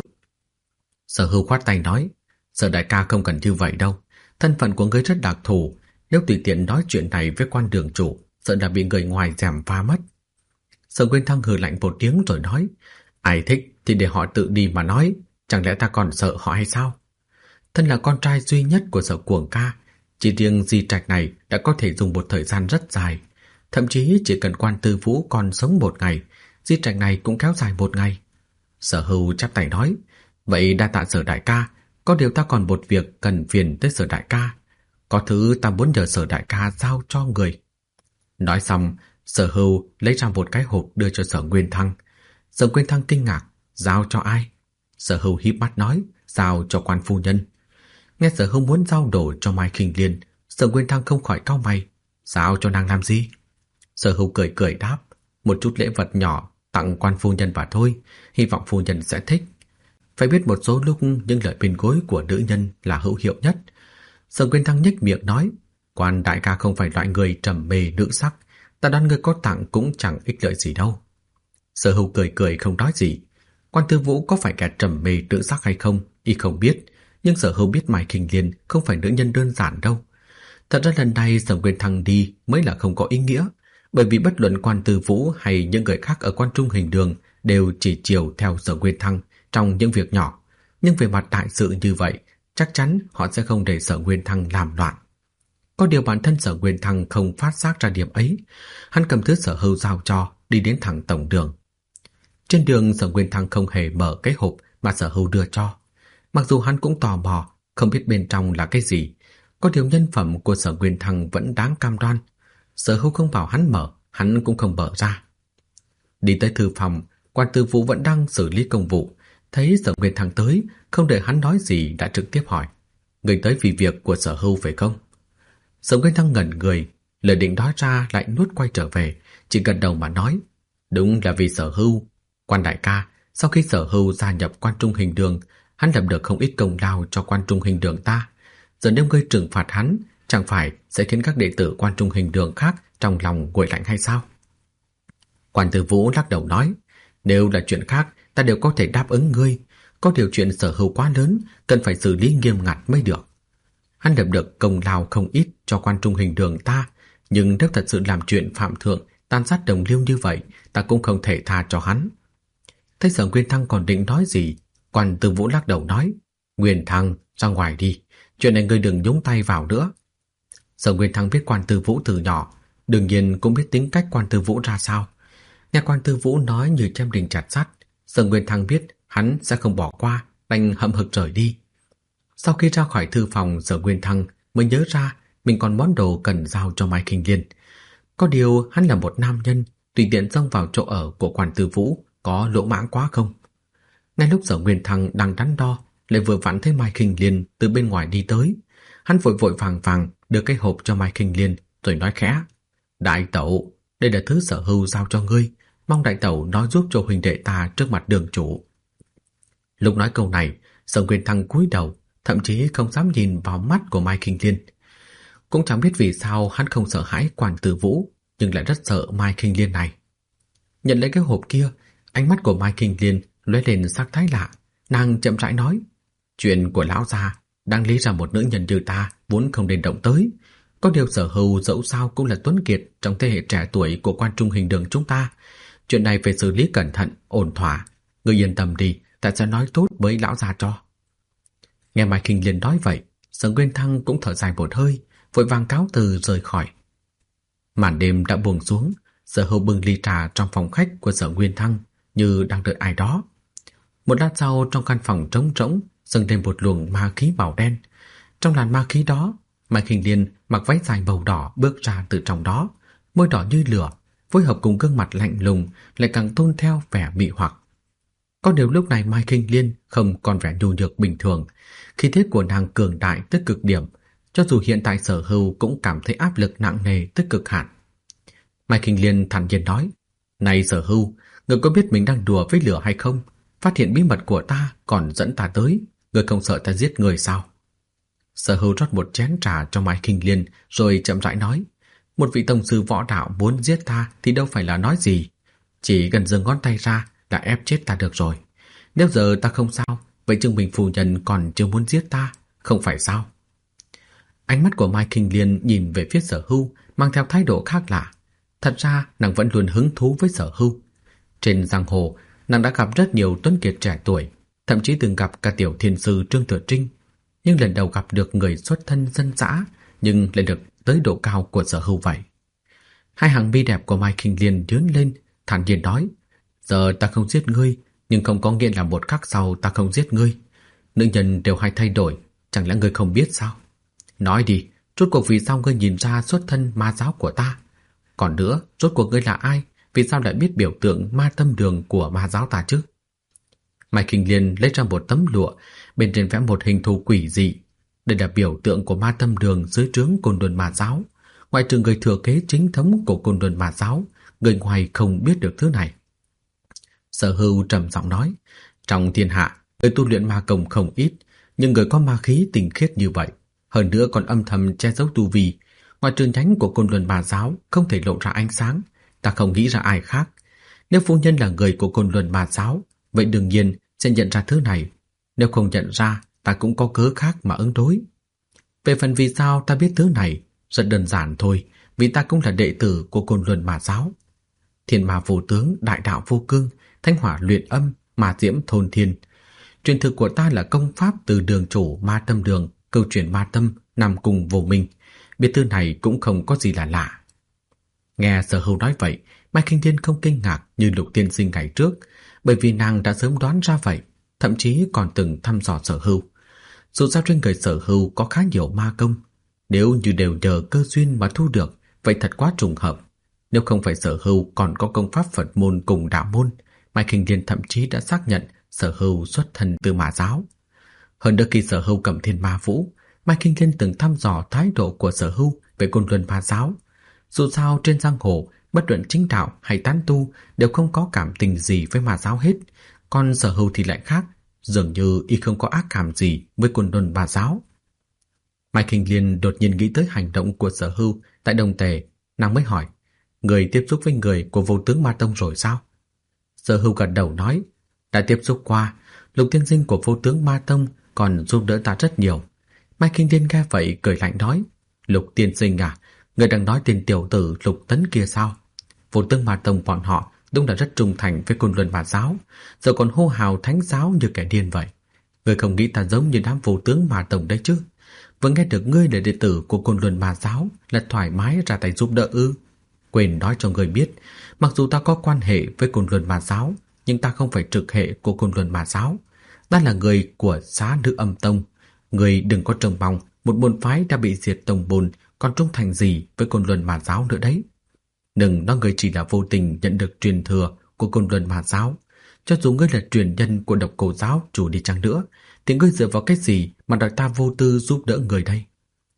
Sở Hưu khoát tay nói, Sở đại ca không cần như vậy đâu, thân phận của ngươi rất đặc thù, nếu tùy tiện nói chuyện này với quan đường chủ, sợ là bị người ngoài gièm pha mất. Sở Nguyên Thăng hừ lạnh một tiếng rồi nói, ai thích thì để họ tự đi mà nói, chẳng lẽ ta còn sợ họ hay sao? Thân là con trai duy nhất của Sở Cuồng ca, chỉ riêng di trạch này đã có thể dùng một thời gian rất dài, thậm chí chỉ cần quan Tư Vũ còn sống một ngày, di trạch này cũng kéo dài một ngày. Sở Hưu chắp tay nói, vậy đa tạ Sở đại ca, có điều ta còn một việc cần phiền tới Sở đại ca, có thứ ta muốn nhờ Sở đại ca giao cho người. Nói xong, Sở Hưu lấy ra một cái hộp đưa cho Sở Nguyên Thăng. Sở Nguyên Thăng kinh ngạc, giao cho ai? Sở Hưu híp mắt nói, giao cho quan phu nhân. Nghe Sở Hưu muốn giao đồ cho Mai Khinh Liên, Sở Nguyên Thăng không khỏi cau mày, giao cho nàng làm gì? Sở Hưu cười cười đáp, một chút lễ vật nhỏ tặng quan phu nhân và thôi, hy vọng phu nhân sẽ thích. Phải biết một số lúc những lời bên gối của nữ nhân là hữu hiệu nhất. Sở Nguyên Thăng nhếch miệng nói, quan đại ca không phải loại người trầm mê nữ sắc, ta đoán người có tặng cũng chẳng ích lợi gì đâu. Sở Hưu cười cười không nói gì. Quan Tư Vũ có phải kẻ trầm mê nữ sắc hay không, y không biết, nhưng Sở Hưu biết Mai Khinh Liên không phải nữ nhân đơn giản đâu. Thật ra lần này Sở Nguyên Thăng đi mới là không có ý nghĩa, bởi vì bất luận quan Tư Vũ hay những người khác ở quan trung hình đường đều chỉ chiều theo Sở Nguyên Thăng trong những việc nhỏ, nhưng về mặt đại sự như vậy, chắc chắn họ sẽ không để Sở Nguyên Thăng làm loạn. Có điều bản thân Sở Nguyên Thăng không phát giác ra điểm ấy, hắn cầm thứ Sở Hưu giao cho, đi đến thẳng tổng đường. Trên đường Sở Nguyên Thăng không hề mở cái hộp mà Sở Hưu đưa cho, mặc dù hắn cũng tò mò, không biết bên trong là cái gì. Có điều nhân phẩm của Sở Nguyên Thăng vẫn đáng cam đoan. Sở Hưu không bảo hắn mở, hắn cũng không mở ra. Đi tới thư phòng, quan Tư Vũ vẫn đang xử lý công vụ, thấy Sở Nguyên Thăng tới, không đợi hắn nói gì đã trực tiếp hỏi, người tới vì việc của Sở Hưu phải không? Sở Nguyên Thăng ngẩn người, lời định nói ra lại nuốt quay trở về, chỉ gật đầu mà nói, đúng là vì Sở Hưu. Quan đại ca, sau khi Sở Hưu gia nhập quan trung hình đường, hắn lập được không ít công lao cho quan trung hình đường ta. Giờ nếu ngươi trừng phạt hắn, chẳng phải sẽ khiến các đệ tử quan trung hình đường khác trong lòng nguội lạnh hay sao? Quan Tư Vũ lắc đầu nói, nếu là chuyện khác ta đều có thể đáp ứng ngươi, có điều chuyện Sở Hưu quá lớn, cần phải xử lý nghiêm ngặt mới được. Hắn lập được công lao không ít cho quan trung hình đường ta, nhưng nếu thật sự làm chuyện phạm thượng, tàn sát đồng liêu như vậy, ta cũng không thể tha cho hắn. Thấy Sở Nguyên Thăng còn định nói gì, quan Tư Vũ lắc đầu nói, Nguyên Thăng, ra ngoài đi, chuyện này ngươi đừng nhúng tay vào nữa. Sở Nguyên Thăng biết quan Tư Vũ từ nhỏ, đương nhiên cũng biết tính cách quan Tư Vũ ra sao. Nghe quan Tư Vũ nói như chém đinh chặt sắt, Sở Nguyên Thăng biết hắn sẽ không bỏ qua, đành hậm hực rời đi. Sau khi ra khỏi thư phòng, Sở Nguyên Thăng mới nhớ ra mình còn món đồ cần giao cho Mai Khinh Liên. Có điều hắn là một nam nhân, tùy tiện xông vào chỗ ở của quan Tư Vũ có lỗ mãng quá không? Ngay lúc Sở Nguyên Thăng đang đắn đo, lại vừa vặn thấy Mai Khinh Liên từ bên ngoài đi tới. Hắn vội vội vàng vàng đưa cái hộp cho Mai Khinh Liên rồi nói khẽ, đại tẩu, đây là thứ Sở Hưu giao cho ngươi, mong đại tẩu nói giúp cho huynh đệ ta trước mặt đường chủ. Lúc nói câu này, Sở Nguyên Thăng cúi đầu, thậm chí không dám nhìn vào mắt của Mai Khinh Liên. Cũng chẳng biết vì sao hắn không sợ hãi quan Tư Vũ, nhưng lại rất sợ Mai Khinh Liên này. Nhận lấy cái hộp kia, ánh mắt của Mai Khinh Liên lóe lên sắc thái lạ, nàng chậm rãi nói, chuyện của lão già, đáng lý ra một nữ nhân như ta vốn không nên động tới. Có điều Sở Hưu dẫu sao cũng là tuấn kiệt trong thế hệ trẻ tuổi của quan trung hình đường chúng ta. Chuyện này phải xử lý cẩn thận, ổn thỏa. Ngươi yên tâm đi, ta sẽ nói tốt với lão già cho. Nghe Mai Khinh Liên nói vậy, Sở Nguyên Thăng cũng thở dài một hơi, vội vàng cáo từ rời khỏi. Màn đêm đã buông xuống, Sở Hưu bưng ly trà trong phòng khách của Sở Nguyên Thăng như đang đợi ai đó. Một lát sau, trong căn phòng trống rỗng dâng lên một luồng ma khí màu đen. Trong làn ma khí đó, Mai Khinh Liên mặc váy dài màu đỏ bước ra từ trong đó, môi đỏ như lửa, phối hợp cùng gương mặt lạnh lùng lại càng tôn theo vẻ mị hoặc. Có điều lúc này Mai Khinh Liên không còn vẻ nhu nhược bình thường, khí thế của nàng cường đại tới cực điểm, cho dù hiện tại Sở Hưu cũng cảm thấy áp lực nặng nề tới cực hạn. Mai Khinh Liên thản nhiên nói: "Này Sở Hưu, ngươi có biết mình đang đùa với lửa hay không? Phát hiện bí mật của ta còn dẫn ta tới, ngươi không sợ ta giết người sao?" Sở Hưu rót một chén trà cho Mai Khinh Liên rồi chậm rãi nói: "Một vị tông sư võ đạo muốn giết ta thì đâu phải là nói gì, chỉ cần giơ ngón tay ra đã ép chết ta được rồi. Nếu giờ ta không sao, vậy Trương Bình phu nhân còn chưa muốn giết ta, không phải sao?" Ánh mắt của Mai Khinh Liên nhìn về phía Sở Hưu mang theo thái độ khác lạ. Thật ra nàng vẫn luôn hứng thú với Sở Hưu. Trên giang hồ, nàng đã gặp rất nhiều tuấn kiệt trẻ tuổi, thậm chí từng gặp cả tiểu thiên sư Trương Thừa Trinh, nhưng lần đầu gặp được người xuất thân dân dã nhưng lại được tới độ cao của Sở Hưu vậy. Hai hàng mi đẹp của Mai Khinh Liên nhướng lên, thản nhiên nói: "Giờ ta không giết ngươi, nhưng không có nghĩa là một khắc sau ta không giết ngươi. Nữ nhân đều hay thay đổi, chẳng lẽ ngươi không biết sao? Nói đi, rốt cuộc vì sao ngươi nhìn ra xuất thân ma giáo của ta? Còn nữa, rốt cuộc ngươi là ai? Vì sao lại biết biểu tượng ma tâm đường của ma giáo ta chứ?" Mai Khinh Liên lấy ra một tấm lụa, bên trên vẽ một hình thù quỷ dị. Đây là biểu tượng của ma tâm đường dưới trướng Côn Luân Ma giáo. Ngoại trừ người thừa kế chính thống của Côn Luân Ma giáo, người ngoài không biết được thứ này. Sở Hưu trầm giọng nói: "Trong thiên hạ, người tu luyện ma công không ít, nhưng người có ma khí tinh khiết như vậy, hơn nữa còn âm thầm che giấu tu vi, ngoài trừ nhánh của Côn Luân Ma giáo không thể lộ ra ánh sáng, ta không nghĩ ra ai khác. Nếu phu nhân là người của Côn Luân Ma giáo, vậy đương nhiên sẽ nhận ra thứ này. Nếu không nhận ra, ta cũng có cớ khác mà ứng đối. Về phần vì sao ta biết thứ này, rất đơn giản thôi, vì ta cũng là đệ tử của Côn Luân Ma giáo. Thiên ma vô tướng, đại đạo vô cương, thanh hỏa luyện âm, ma diễm thôn thiên. Truyền thừa của ta là công pháp từ đường chủ ma tâm đường, câu chuyện ma tâm, nằm cùng vô minh. Biết thứ này cũng không có gì là lạ." Nghe Sở Hưu nói vậy, Mai Khinh Liên không kinh ngạc như Lục tiên sinh ngày trước, bởi vì nàng đã sớm đoán ra vậy, thậm chí còn từng thăm dò Sở Hưu. Dù sao trên người Sở Hưu có khá nhiều ma công, nếu như đều nhờ cơ duyên mà thu được, vậy thật quá trùng hợp. Nếu không phải Sở Hưu còn có công pháp Phật môn cùng đạo môn, Mai Khinh Liên thậm chí đã xác nhận Sở Hưu xuất thân từ ma giáo. Hơn nữa khi Sở Hưu cầm thiên ma vũ, Mai Khinh Liên từng thăm dò thái độ của Sở Hưu về Côn Luân Ma giáo. Dù sao trên giang hồ, bất luận chính đạo hay tán tu đều không có cảm tình gì với ma giáo hết, còn Sở Hưu thì lại khác, dường như y không có ác cảm gì với Côn Luân Ma giáo. Mai Khinh Liên đột nhiên nghĩ tới hành động của Sở Hưu tại Đông Tề, nàng mới hỏi: "Người tiếp xúc với người của Vô Tướng Ma Tông rồi sao?" Sở Hưu gật đầu nói: "Đã tiếp xúc qua, Lục tiên sinh của Vô Tướng Ma Tông còn giúp đỡ ta rất nhiều." Mai Khinh Liên nghe vậy cười lạnh nói: "Lục tiên sinh à, người đang nói tên tiểu tử Lục Tấn kia sao? Vô Tướng Ma Tông bọn họ đúng là rất trung thành với Côn Luân Ma giáo, giờ còn hô hào thánh giáo như kẻ điên vậy. Người không nghĩ ta giống như đám Vô Tướng Ma Tông đấy chứ? Vừa nghe được ngươi là đệ tử của Côn Luân Ma giáo là thoải mái ra tay giúp đỡ ư? Quên nói cho người biết, mặc dù ta có quan hệ với Côn Luân Ma giáo, nhưng ta không phải trực hệ của Côn Luân Ma giáo. Ta là người của Xá Nữ Âm Tông. Người đừng có trông mong một môn phái đã bị diệt tông môn còn trung thành gì với Côn Luân Ma giáo nữa đấy. Đừng nói người chỉ là vô tình nhận được truyền thừa của Côn Luân Ma giáo. Cho dù ngươi là truyền nhân của Độc Cô giáo chủ đi chăng nữa, thì ngươi dựa vào cái gì mà đòi ta vô tư giúp đỡ người đây?"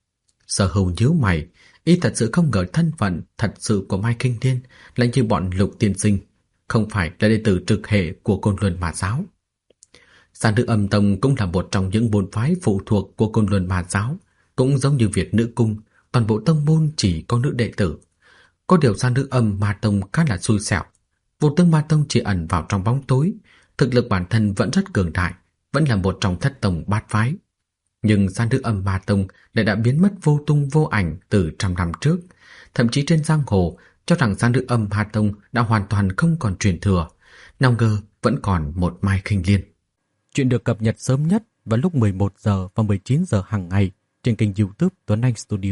Sở Hưu nhíu mày, y thật sự không ngờ thân phận thật sự của Mai Khinh Liên lại như bọn Lục tiên sinh, không phải là đệ tử trực hệ của Côn Luân Ma giáo. Xá Nữ Âm Tông cũng là một trong những môn phái phụ thuộc của Côn Luân Ma giáo, cũng giống như Việt Nữ Cung, toàn bộ tông môn chỉ có nữ đệ tử. Có điều Xá Nữ Âm Ma Tông khá là xui xẻo. Vô Tướng Ma Tông chỉ ẩn vào trong bóng tối, thực lực bản thân vẫn rất cường đại, vẫn là một trong thất tông bát phái. Nhưng Xá Nữ Âm Ma Tông lại đã biến mất vô tung vô ảnh từ trăm năm trước, thậm chí trên giang hồ cho rằng Xá Nữ Âm Ma Tông đã hoàn toàn không còn truyền thừa, nào ngờ vẫn còn một Mai Khinh Liên. Chuyện được cập nhật sớm nhất vào lúc 11 giờ và 19 giờ hàng ngày trên kênh YouTube Tuấn Anh Studio.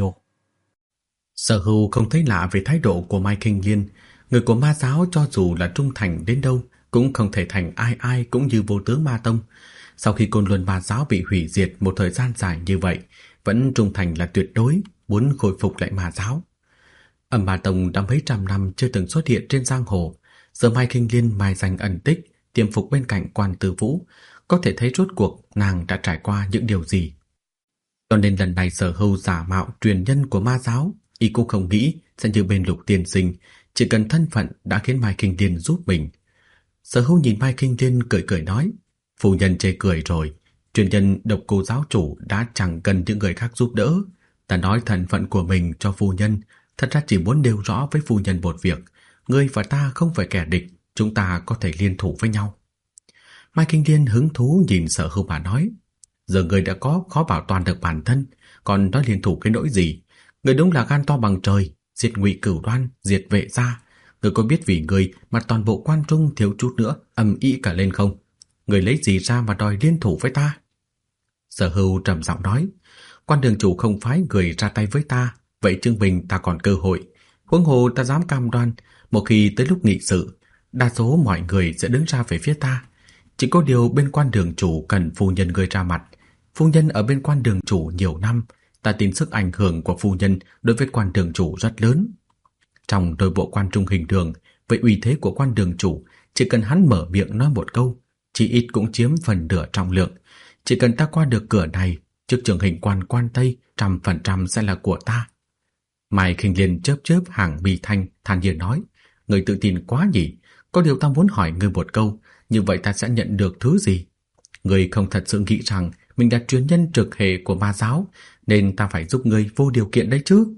Sở Hưu không thấy lạ về thái độ của Mai Khinh Liên. Người của ma giáo cho dù là trung thành đến đâu cũng không thể thành ai ai cũng như Vô Tướng Ma Tông. Sau khi Côn Luân Ma giáo bị hủy diệt một thời gian dài như vậy, vẫn trung thành là tuyệt đối, muốn khôi phục lại ma giáo. Âm Ma Tông đã mấy trăm năm chưa từng xuất hiện trên giang hồ, giờ Mai Kinh Liên mai danh ẩn tích, tiềm phục bên cạnh Quan Tư Vũ, có thể thấy rốt cuộc nàng đã trải qua những điều gì. Cho nên lần này Sở Hưu giả mạo truyền nhân của ma giáo, y cũng không nghĩ sẽ như bên Lục tiên sinh, chỉ cần thân phận đã khiến Mai Kinh Liên giúp mình. Sở Hưu nhìn Mai Kinh Liên cười cười nói, phu nhân chê cười rồi, truyền nhân Độc Cô giáo chủ đã chẳng cần những người khác giúp đỡ. Ta nói thân phận của mình cho phu nhân, thật ra chỉ muốn nêu rõ với phu nhân một việc, ngươi và ta không phải kẻ địch, chúng ta có thể liên thủ với nhau. Mai Kinh Liên hứng thú nhìn Sở Hưu mà nói, giờ ngươi đã có khó bảo toàn được bản thân, còn nói liên thủ cái nỗi gì? Ngươi đúng là gan to bằng trời, diệt Ngụy Cửu Đoan, diệt Vệ gia. Ngươi có biết vì ngươi mà toàn bộ Quan Trung thiếu chút nữa ầm ĩ cả lên không? Ngươi lấy gì ra mà đòi liên thủ với ta? Sở Hưu trầm giọng nói, Quan đường chủ không phái người ra tay với ta, vậy chứng minh ta còn cơ hội. Huống hồ ta dám cam đoan, một khi tới lúc nghị sự, đa số mọi người sẽ đứng ra về phía ta. Chỉ có điều bên Quan đường chủ cần phu nhân người ra mặt. Phu nhân ở bên Quan đường chủ nhiều năm, ta tin sức ảnh hưởng của phu nhân đối với Quan đường chủ rất lớn. Trong nội bộ Quan Trung Hình Đường, với uy thế của Quan đường chủ, chỉ cần hắn mở miệng nói một câu, chỉ ít cũng chiếm phần nửa trọng lượng. Chỉ cần ta qua được cửa này, chức trưởng hình quan Quan Tây 100% sẽ là của ta. Mai Kinh Liên chớp chớp hàng mi thanh, thản nhiên nói, người tự tin quá nhỉ, có điều ta muốn hỏi ngươi một câu, như vậy ta sẽ nhận được thứ gì? Ngươi không thật sự nghĩ rằng mình là truyền nhân trực hệ của ma giáo, nên ta phải giúp ngươi vô điều kiện đấy chứ?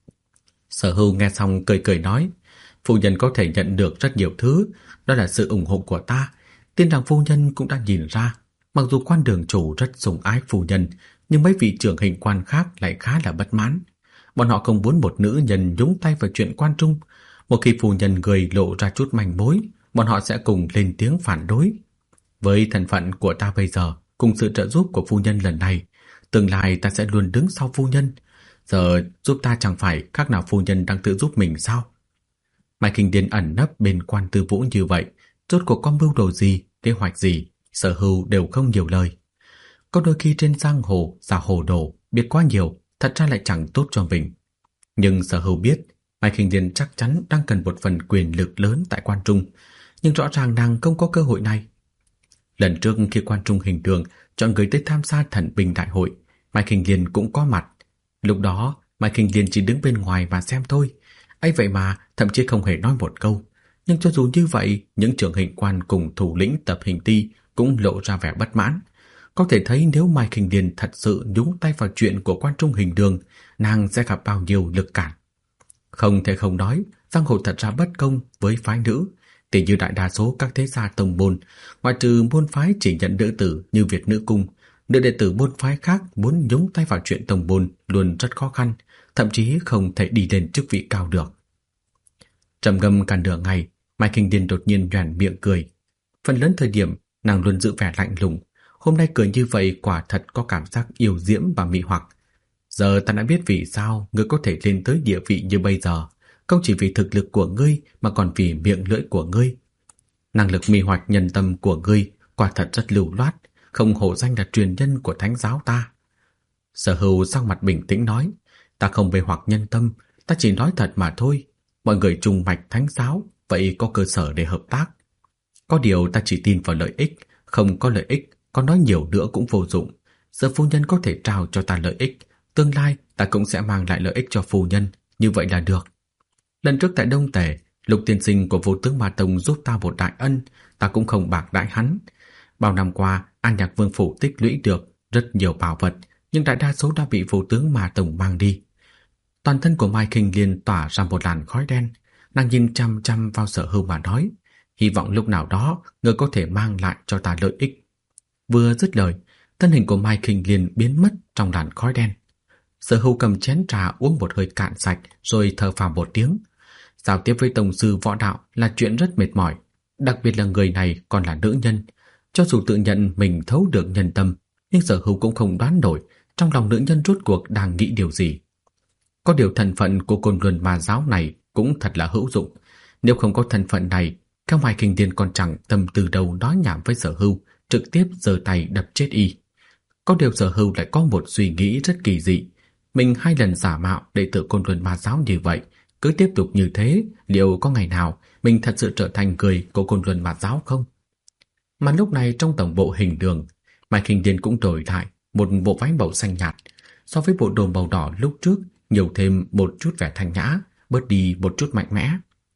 Sở Hưu nghe xong cười cười nói, phu nhân có thể nhận được rất nhiều thứ, đó là sự ủng hộ của ta. Tin rằng phu nhân cũng đã nhìn ra, mặc dù Quan đường chủ rất sủng ái phu nhân, nhưng mấy vị trưởng hình quan khác lại khá là bất mãn. Bọn họ không muốn một nữ nhân nhúng tay vào chuyện Quan Trung. Một khi phu nhân người lộ ra chút manh mối, bọn họ sẽ cùng lên tiếng phản đối. Với thân phận của ta bây giờ, cùng sự trợ giúp của phu nhân lần này, tương lai ta sẽ luôn đứng sau phu nhân. Giờ giúp ta chẳng phải khác nào phu nhân đang tự giúp mình sao? Mai Kinh Liên ẩn nấp bên Quan Tư Vũ như vậy, rốt cuộc có mưu đồ gì, kế hoạch gì, Sở Hưu đều không nhiều lời. Có đôi khi trên giang hồ giả hồ đồ, biết quá nhiều, thật ra lại chẳng tốt cho mình. Nhưng Sở Hưu biết, Mai Kinh Liên chắc chắn đang cần một phần quyền lực lớn tại Quan Trung, nhưng rõ ràng nàng không có cơ hội này. Lần trước khi Quan Trung Hình Đường chọn người tới tham gia thần binh đại hội, Mai Kinh Liên cũng có mặt. Lúc đó, Mai Kinh Liên chỉ đứng bên ngoài mà xem thôi. Ấy vậy mà thậm chí không hề nói một câu. Nhưng cho dù như vậy, những trưởng hình quan cùng thủ lĩnh tập hình ti cũng lộ ra vẻ bất mãn. Có thể thấy nếu Mai Kinh Liên thật sự nhúng tay vào chuyện của Quan Trung Hình Đường, nàng sẽ gặp bao nhiêu lực cản. Không thể không nói, giang hồ thật ra bất công với phái nữ. Tỷ như đại đa số các thế gia tông môn, ngoại trừ môn phái chỉ nhận nữ tử như Việt Nữ Cung, nữ đệ tử môn phái khác muốn nhúng tay vào chuyện tông môn luôn rất khó khăn, thậm chí không thể đi lên chức vị cao được. Trầm ngâm cả nửa ngày, Mai Kinh Liên đột nhiên nhoẻn miệng cười. Phần lớn thời điểm, nàng luôn giữ vẻ lạnh lùng. Hôm nay cười như vậy quả thật có cảm giác yêu diễm và mị hoặc. Giờ ta đã biết vì sao ngươi có thể lên tới địa vị như bây giờ, không chỉ vì thực lực của ngươi mà còn vì miệng lưỡi của ngươi. Năng lực mị hoặc nhân tâm của ngươi quả thật rất lưu loát, không hổ danh là truyền nhân của thánh giáo ta. Sở Hưu sắc mặt bình tĩnh nói, ta không mê hoặc nhân tâm, ta chỉ nói thật mà thôi. Mọi người trùng mạch thánh giáo, vậy có cơ sở để hợp tác. Có điều ta chỉ tin vào lợi ích, không có lợi ích, có nói nhiều nữa cũng vô dụng. Giờ phu nhân có thể trao cho ta lợi ích, tương lai ta cũng sẽ mang lại lợi ích cho phu nhân, như vậy là được. Lần trước tại Đông Tề, Lục tiên sinh của Vô Tướng Ma Tông giúp ta một đại ân, ta cũng không bạc đãi hắn. Bao năm qua, An Nhạc Vương phủ tích lũy được rất nhiều bảo vật, nhưng đại đa số đã bị Vô Tướng Ma Tông mang đi. Toàn thân của Mai Kinh Liên tỏa ra một làn khói đen, nàng nhìn chăm chăm vào Sở Hưu mà nói, hy vọng lúc nào đó ngươi có thể mang lại cho ta lợi ích. Vừa dứt lời, thân hình của Mai Kinh Liên biến mất trong làn khói đen. Sở Hưu cầm chén trà uống một hơi cạn sạch rồi thở phào một tiếng. Giao tiếp với tổng sư võ đạo là chuyện rất mệt mỏi, đặc biệt là người này còn là nữ nhân. Cho dù tự nhận mình thấu được nhân tâm, nhưng Sở Hưu cũng không đoán nổi trong lòng nữ nhân rốt cuộc đang nghĩ điều gì. Có điều thân phận của Côn Luân Ma giáo này cũng thật là hữu dụng. Nếu không có thân phận này, theo Mai Kinh Liên còn chẳng tâm từ đầu nói nhảm với Sở Hưu, trực tiếp giơ tay đập chết y. Có điều Sở Hưu lại có một suy nghĩ rất kỳ dị. Mình 2 lần giả mạo đệ tử Côn Luân Ma Giáo như vậy, cứ tiếp tục như thế, liệu có ngày nào mình thật sự trở thành người của Côn Luân Ma Giáo không? Mà lúc này trong tổng bộ Hình Đường, Mai Khinh Điên cũng đổi lại một bộ váy màu xanh nhạt, so với bộ đồ màu đỏ lúc trước nhiều thêm một chút vẻ thanh nhã, bớt đi một chút mạnh mẽ.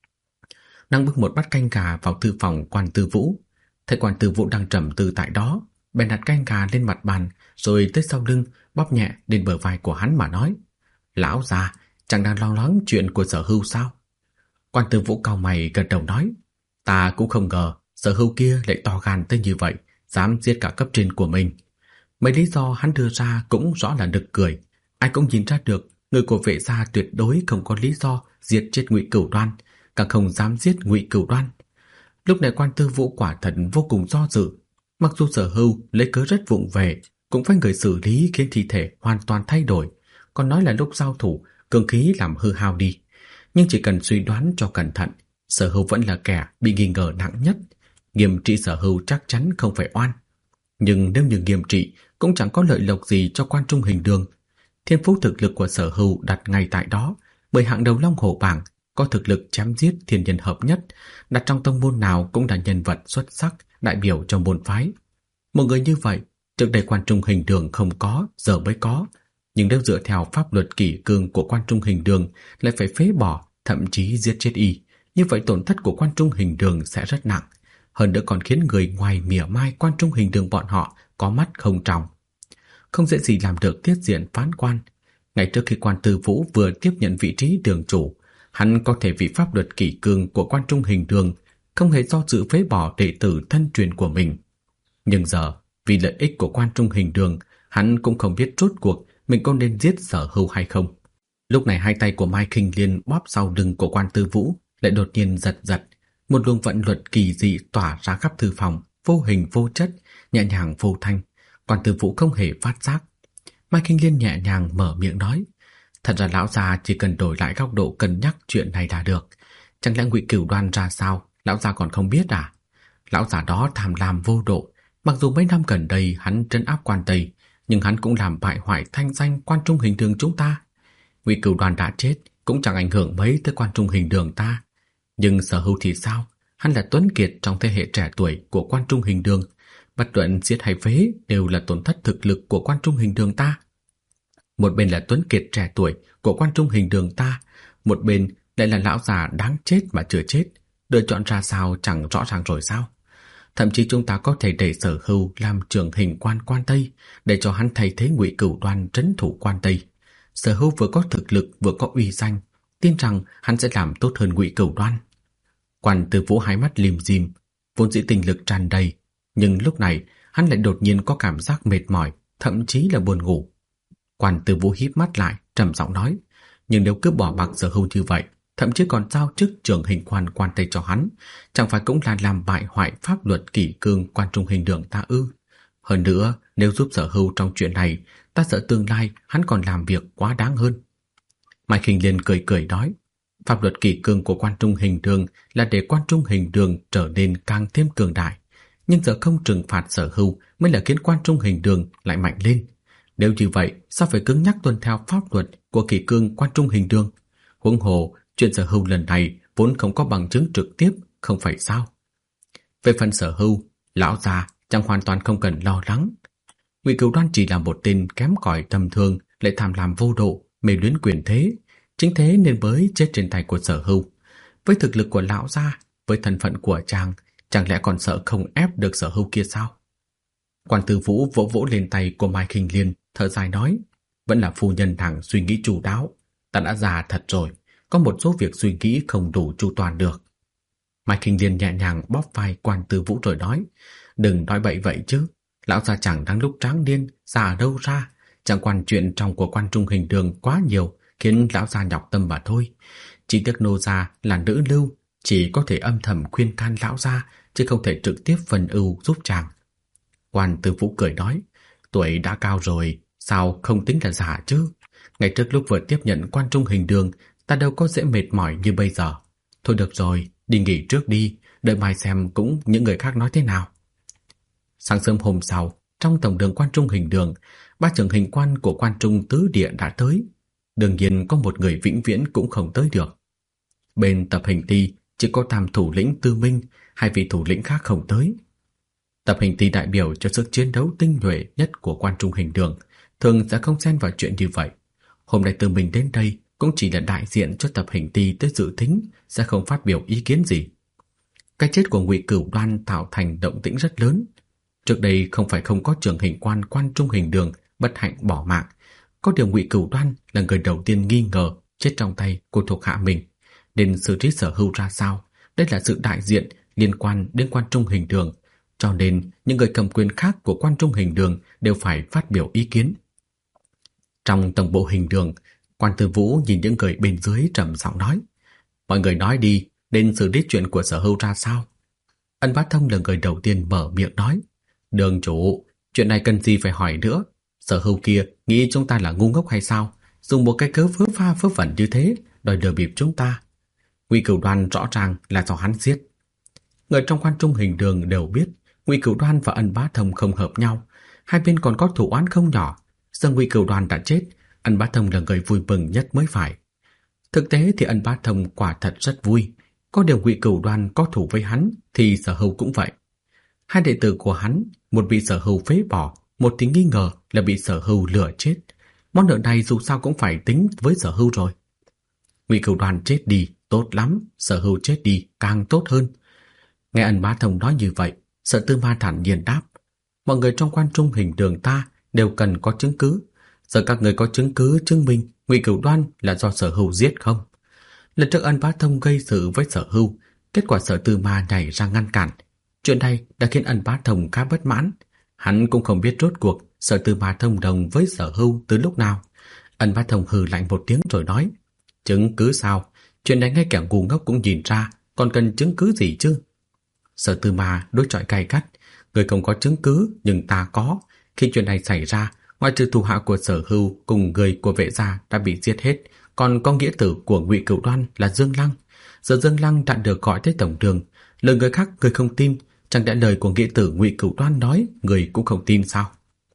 Đang bưng một bát canh gà vào thư phòng Quan Tư Vũ, thấy Quan Tư Vũ đang trầm tư tại đó, bèn đặt canh gà lên mặt bàn, rồi tới sau lưng bóp nhẹ lên bờ vai của hắn mà nói: "Lão già, chẳng đang lo lắng chuyện của Sở Hưu sao?" Quan Tư Vũ cau mày gật đầu nói: "Ta cũng không ngờ Sở Hưu kia lại to gan tới như vậy, dám giết cả cấp trên của mình. Mấy lý do hắn đưa ra cũng rõ là nực cười, ai cũng nhìn ra được người của Vệ gia tuyệt đối không có lý do giết chết Ngụy Cửu Đoan, càng không dám giết Ngụy Cửu Đoan." Lúc này Quan Tư Vũ quả thật vô cùng do dự. Mặc dù Sở Hưu lấy cớ rất vụng về, cũng phải người xử lý khiến thi thể hoàn toàn thay đổi, còn nói là lúc giao thủ cường khí làm hư hao đi. Nhưng chỉ cần suy đoán cho cẩn thận, Sở Hưu vẫn là kẻ bị nghi ngờ nặng nhất. Nghiêm trị Sở Hưu chắc chắn không phải oan. Nhưng nếu như nghiêm trị cũng chẳng có lợi lộc gì cho Quan Trung Hình Đường. Thiên phú thực lực của Sở Hưu đặt ngay tại đó, bởi hạng đầu Long Hổ bảng có thực lực chém giết thiên nhân hợp nhất, đặt trong tông môn nào cũng là nhân vật xuất sắc, đại biểu trong môn phái. Một người như vậy, trước đây Quan Trung Hình Đường không có, giờ mới có. Nhưng nếu dựa theo pháp luật kỷ cương của Quan Trung Hình Đường lại phải phế bỏ, thậm chí giết chết y, như vậy tổn thất của Quan Trung Hình Đường sẽ rất nặng, hơn nữa còn khiến người ngoài mỉa mai Quan Trung Hình Đường bọn họ có mắt không tròng. Không dễ gì làm được tiết diện phán quan. Ngay trước khi Quan Tư Vũ vừa tiếp nhận vị trí đường chủ, hắn có thể vì pháp luật kỷ cương của Quan Trung Hình Đường không hề do dự phế bỏ đệ tử thân truyền của mình. Nhưng giờ, vì lợi ích của Quan Trung Hình Đường, hắn cũng không biết rốt cuộc mình có nên giết Sở Hưu hay không. Lúc này hai tay của Mai Khinh Liên bóp sau lưng của Quan Tư Vũ lại đột nhiên giật giật, một luồng vận luật kỳ dị tỏa ra khắp thư phòng, vô hình vô chất, nhẹ nhàng vô thanh. Quan Tư Vũ không hề phát giác. Mai Khinh Liên nhẹ nhàng mở miệng nói: "Thật ra lão già chỉ cần đổi lại góc độ cân nhắc chuyện này là được. Chẳng lẽ Ngụy Cửu Đoan ra sao, lão già còn không biết à? Lão già đó tham lam vô độ, mặc dù mấy năm gần đây hắn trấn áp Quan Tây, nhưng hắn cũng làm bại hoại thanh danh Quan Trung Hình Đường chúng ta. Ngụy Cửu Đoan đã chết cũng chẳng ảnh hưởng mấy tới Quan Trung Hình Đường ta. Nhưng Sở Hưu thì sao? Hắn là tuấn kiệt trong thế hệ trẻ tuổi của Quan Trung Hình Đường, bất luận giết hay phế đều là tổn thất thực lực của Quan Trung Hình Đường ta. Một bên là tuấn kiệt trẻ tuổi của Quan Trung Hình Đường ta, một bên lại là lão già đáng chết mà chưa chết, lựa chọn ra sao chẳng rõ ràng rồi sao? Thậm chí chúng ta có thể để Sở Hưu làm trưởng hình quan Quan Tây, để cho hắn thay thế Ngụy Cửu Đoan trấn thủ Quan Tây. Sở Hưu vừa có thực lực vừa có uy danh, tin rằng hắn sẽ làm tốt hơn Ngụy Cửu Đoan." Quan Tư Vũ hai mắt lim dim, vốn dĩ tinh lực tràn đầy, nhưng lúc này hắn lại đột nhiên có cảm giác mệt mỏi, thậm chí là buồn ngủ. Quan Tư Vũ híp mắt lại, trầm giọng nói: "Nhưng nếu cứ bỏ mặc Sở Hưu như vậy, thậm chí còn giao chức trưởng hình quan Quan Tây cho hắn, chẳng phải cũng là làm bại hoại pháp luật kỷ cương Quan Trung Hình Đường ta ư? Hơn nữa, nếu giúp Sở Hưu trong chuyện này, ta sợ tương lai hắn còn làm việc quá đáng hơn." Mai Khinh Liên cười cười nói: "Pháp luật kỷ cương của Quan Trung Hình Đường là để Quan Trung Hình Đường trở nên càng thêm cường đại, nhưng giờ không trừng phạt Sở Hưu mới là khiến Quan Trung Hình Đường lại mạnh lên. Nếu như vậy, sao phải cứng nhắc tuân theo pháp luật của kỷ cương Quan Trung Hình Đường? Huống hồ, chuyện Sở Hưu lần này vốn không có bằng chứng trực tiếp, không phải sao? Về phần Sở Hưu, lão già chẳng hoàn toàn không cần lo lắng. Ngụy Cửu Đoan chỉ là một tên kém cỏi tầm thường, lại tham lam vô độ, mê luyến quyền thế, chính thế nên mới chết trên tay của Sở Hưu. Với thực lực của lão gia, với thân phận của chàng, chẳng lẽ còn sợ không ép được Sở Hưu kia sao?" Quan Tư Vũ vỗ vỗ lên tay của Mai Khinh Liên, thở dài nói: "Vẫn là phu nhân nàng suy nghĩ chu đáo, ta đã già thật rồi, có một số việc suy nghĩ không đủ chu toàn được." Mai Khinh Liên nhẹ nhàng bóp vai Quan Tư Vũ rồi nói: "Đừng nói bậy vậy chứ, lão gia chẳng đang lúc tráng niên, già ở đâu ra, chẳng quan chuyện trong của Quan Trung Hình Đường quá nhiều, khiến lão gia nhọc tâm mà thôi. Chỉ tiếc nô gia là nữ lưu, chỉ có thể âm thầm khuyên can lão gia, chứ không thể trực tiếp phân ưu giúp chàng." Quan Tư Vũ cười nói: "Tuổi đã cao rồi, sao không tính là già chứ? Ngày trước lúc vừa tiếp nhận Quan Trung Hình Đường, ta đâu có dễ mệt mỏi như bây giờ. Thôi được rồi, đi nghỉ trước đi, đợi mai xem cũng những người khác nói thế nào." Sáng sớm hôm sau, trong tổng đường Quan Trung Hình Đường, ba trưởng hình quan của Quan Trung Tứ Địa đã tới. Đương nhiên có một người vĩnh viễn cũng không tới được. Bên Tập Hình Ti chỉ có Tam thủ lĩnh Tư Minh, hai vị thủ lĩnh khác không tới. Tập Hình Ti đại biểu cho sức chiến đấu tinh nhuệ nhất của Quan Trung Hình Đường, thường sẽ không xen vào chuyện như vậy. Hôm nay Tư Minh đến đây cũng chỉ là đại diện cho Tập Hình Ti tới dự thính, sẽ không phát biểu ý kiến gì. Cái chết của Ngụy Cửu Đoan tạo thành động tĩnh rất lớn. Trước đây không phải không có trưởng hình quan Quan Trung Hình Đường bất hạnh bỏ mạng, có điều Ngụy Cửu Đoan là người đầu tiên nghi ngờ chết trong tay của thuộc hạ mình, nên xử trí Sở Hưu ra sao, đây là sự đại diện liên quan đến Quan Trung Hình Đường, cho nên những người cầm quyền khác của Quan Trung Hình Đường đều phải phát biểu ý kiến. Trong tổng bộ Hình Đường, Quan Tư Vũ nhìn những người bên dưới trầm giọng nói: mọi người nói đi, nên xử lý chuyện của Sở Hưu ra sao? Ân Bá Thông là người đầu tiên mở miệng nói: đường chủ, chuyện này cần gì phải hỏi nữa. Sở Hưu kia nghĩ chúng ta là ngu ngốc hay sao? Dùng một cái cớ vớ va vớ vẩn như thế đòi lừa bịp chúng ta. Ngụy Cửu Đoan rõ ràng là do hắn giết. Người trong Quan Trung Hình Đường đều biết Ngụy Cửu Đoan và Ân Bá Thông không hợp nhau, hai bên còn có thù oán không nhỏ. Giờ Ngụy Cửu Đoan đã chết, Ân Bá Thông là người vui mừng nhất mới phải. Thực tế thì Ân Bá Thông quả thật rất vui, có điều Ngụy Cửu Đoan có thù với hắn thì Sở Hưu cũng vậy. Hai đệ tử của hắn, một bị Sở Hưu phế bỏ, một thì nghi ngờ là bị Sở Hưu lừa chết. Món nợ này dù sao cũng phải tính với Sở Hưu rồi. Ngụy Cửu Đoan chết đi tốt lắm, Sở Hưu chết đi càng tốt hơn. Nghe Ân Bá Thông nói như vậy, Sở Tư Ma thản nhiên đáp: mọi người trong Quan Trung Hình Đường ta đều cần có chứng cứ. Giờ các người có chứng cứ chứng minh Ngụy Cửu Đoan là do Sở Hưu giết không? Lần trước Ân Bá Thông gây sự với Sở Hưu, kết quả Sở Tư Ma nhảy ra ngăn cản. Chuyện này đã khiến Ân Bá Thông khá bất mãn. Hắn cũng không biết rốt cuộc Sở Tư Ma thông đồng với Sở Hưu từ lúc nào. Ân Bá Thông hừ lạnh một tiếng rồi nói: chứng cứ sao? Chuyện này ngay kẻ ngu ngốc cũng nhìn ra, còn cần chứng cứ gì chứ? Sở Tư Ma đối chọi gay gắt: người không có chứng cứ nhưng ta có. Khi chuyện này xảy ra, ngoại trừ thủ hạ của Sở Hưu cùng người của Vệ gia đã bị giết hết, còn có nghĩa tử của Ngụy Cửu Đoan là Dương Lăng. Giờ Dương Lăng đã được gọi tới tổng đường, lời người khác người không tin, chẳng lẽ lời của nghĩa tử Ngụy Cửu Đoan nói người cũng không tin sao?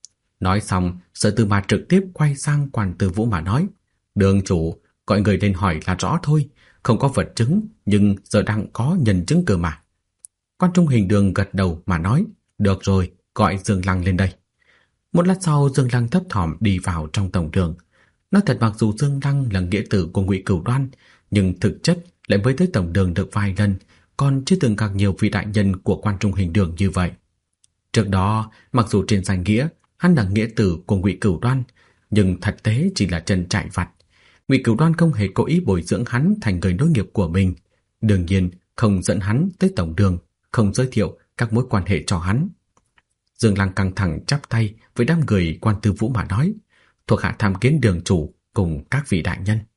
Nói xong, Sở Tư Ma trực tiếp quay sang Quan Tư Vũ mà nói: đường chủ, gọi người lên hỏi là rõ thôi, không có vật chứng nhưng giờ đang có nhân chứng cơ mà. Quan Trung Hình Đường gật đầu mà nói: được rồi, gọi Dương Lăng lên đây. Một lát sau, Dương Lăng thấp thỏm đi vào trong tổng đường. Nói thật, mặc dù Dương Lăng là nghĩa tử của Ngụy Cửu Đoan, nhưng thực chất lại mới tới tổng đường được vài lần, còn chưa từng gặp nhiều vị đại nhân của Quan Trung Hình Đường như vậy. Trước đó, mặc dù trên danh nghĩa hắn là nghĩa tử của Ngụy Cửu Đoan, nhưng thực tế chỉ là chân chạy vặt. Ngụy Cửu Đoan không hề cố ý bồi dưỡng hắn thành người nối nghiệp của mình, đương nhiên không dẫn hắn tới tổng đường, không giới thiệu các mối quan hệ cho hắn. Dương Lăng căng thẳng chắp tay với đám người Quan Tư Vũ mà nói: thuộc hạ tham kiến đường chủ cùng các vị đại nhân.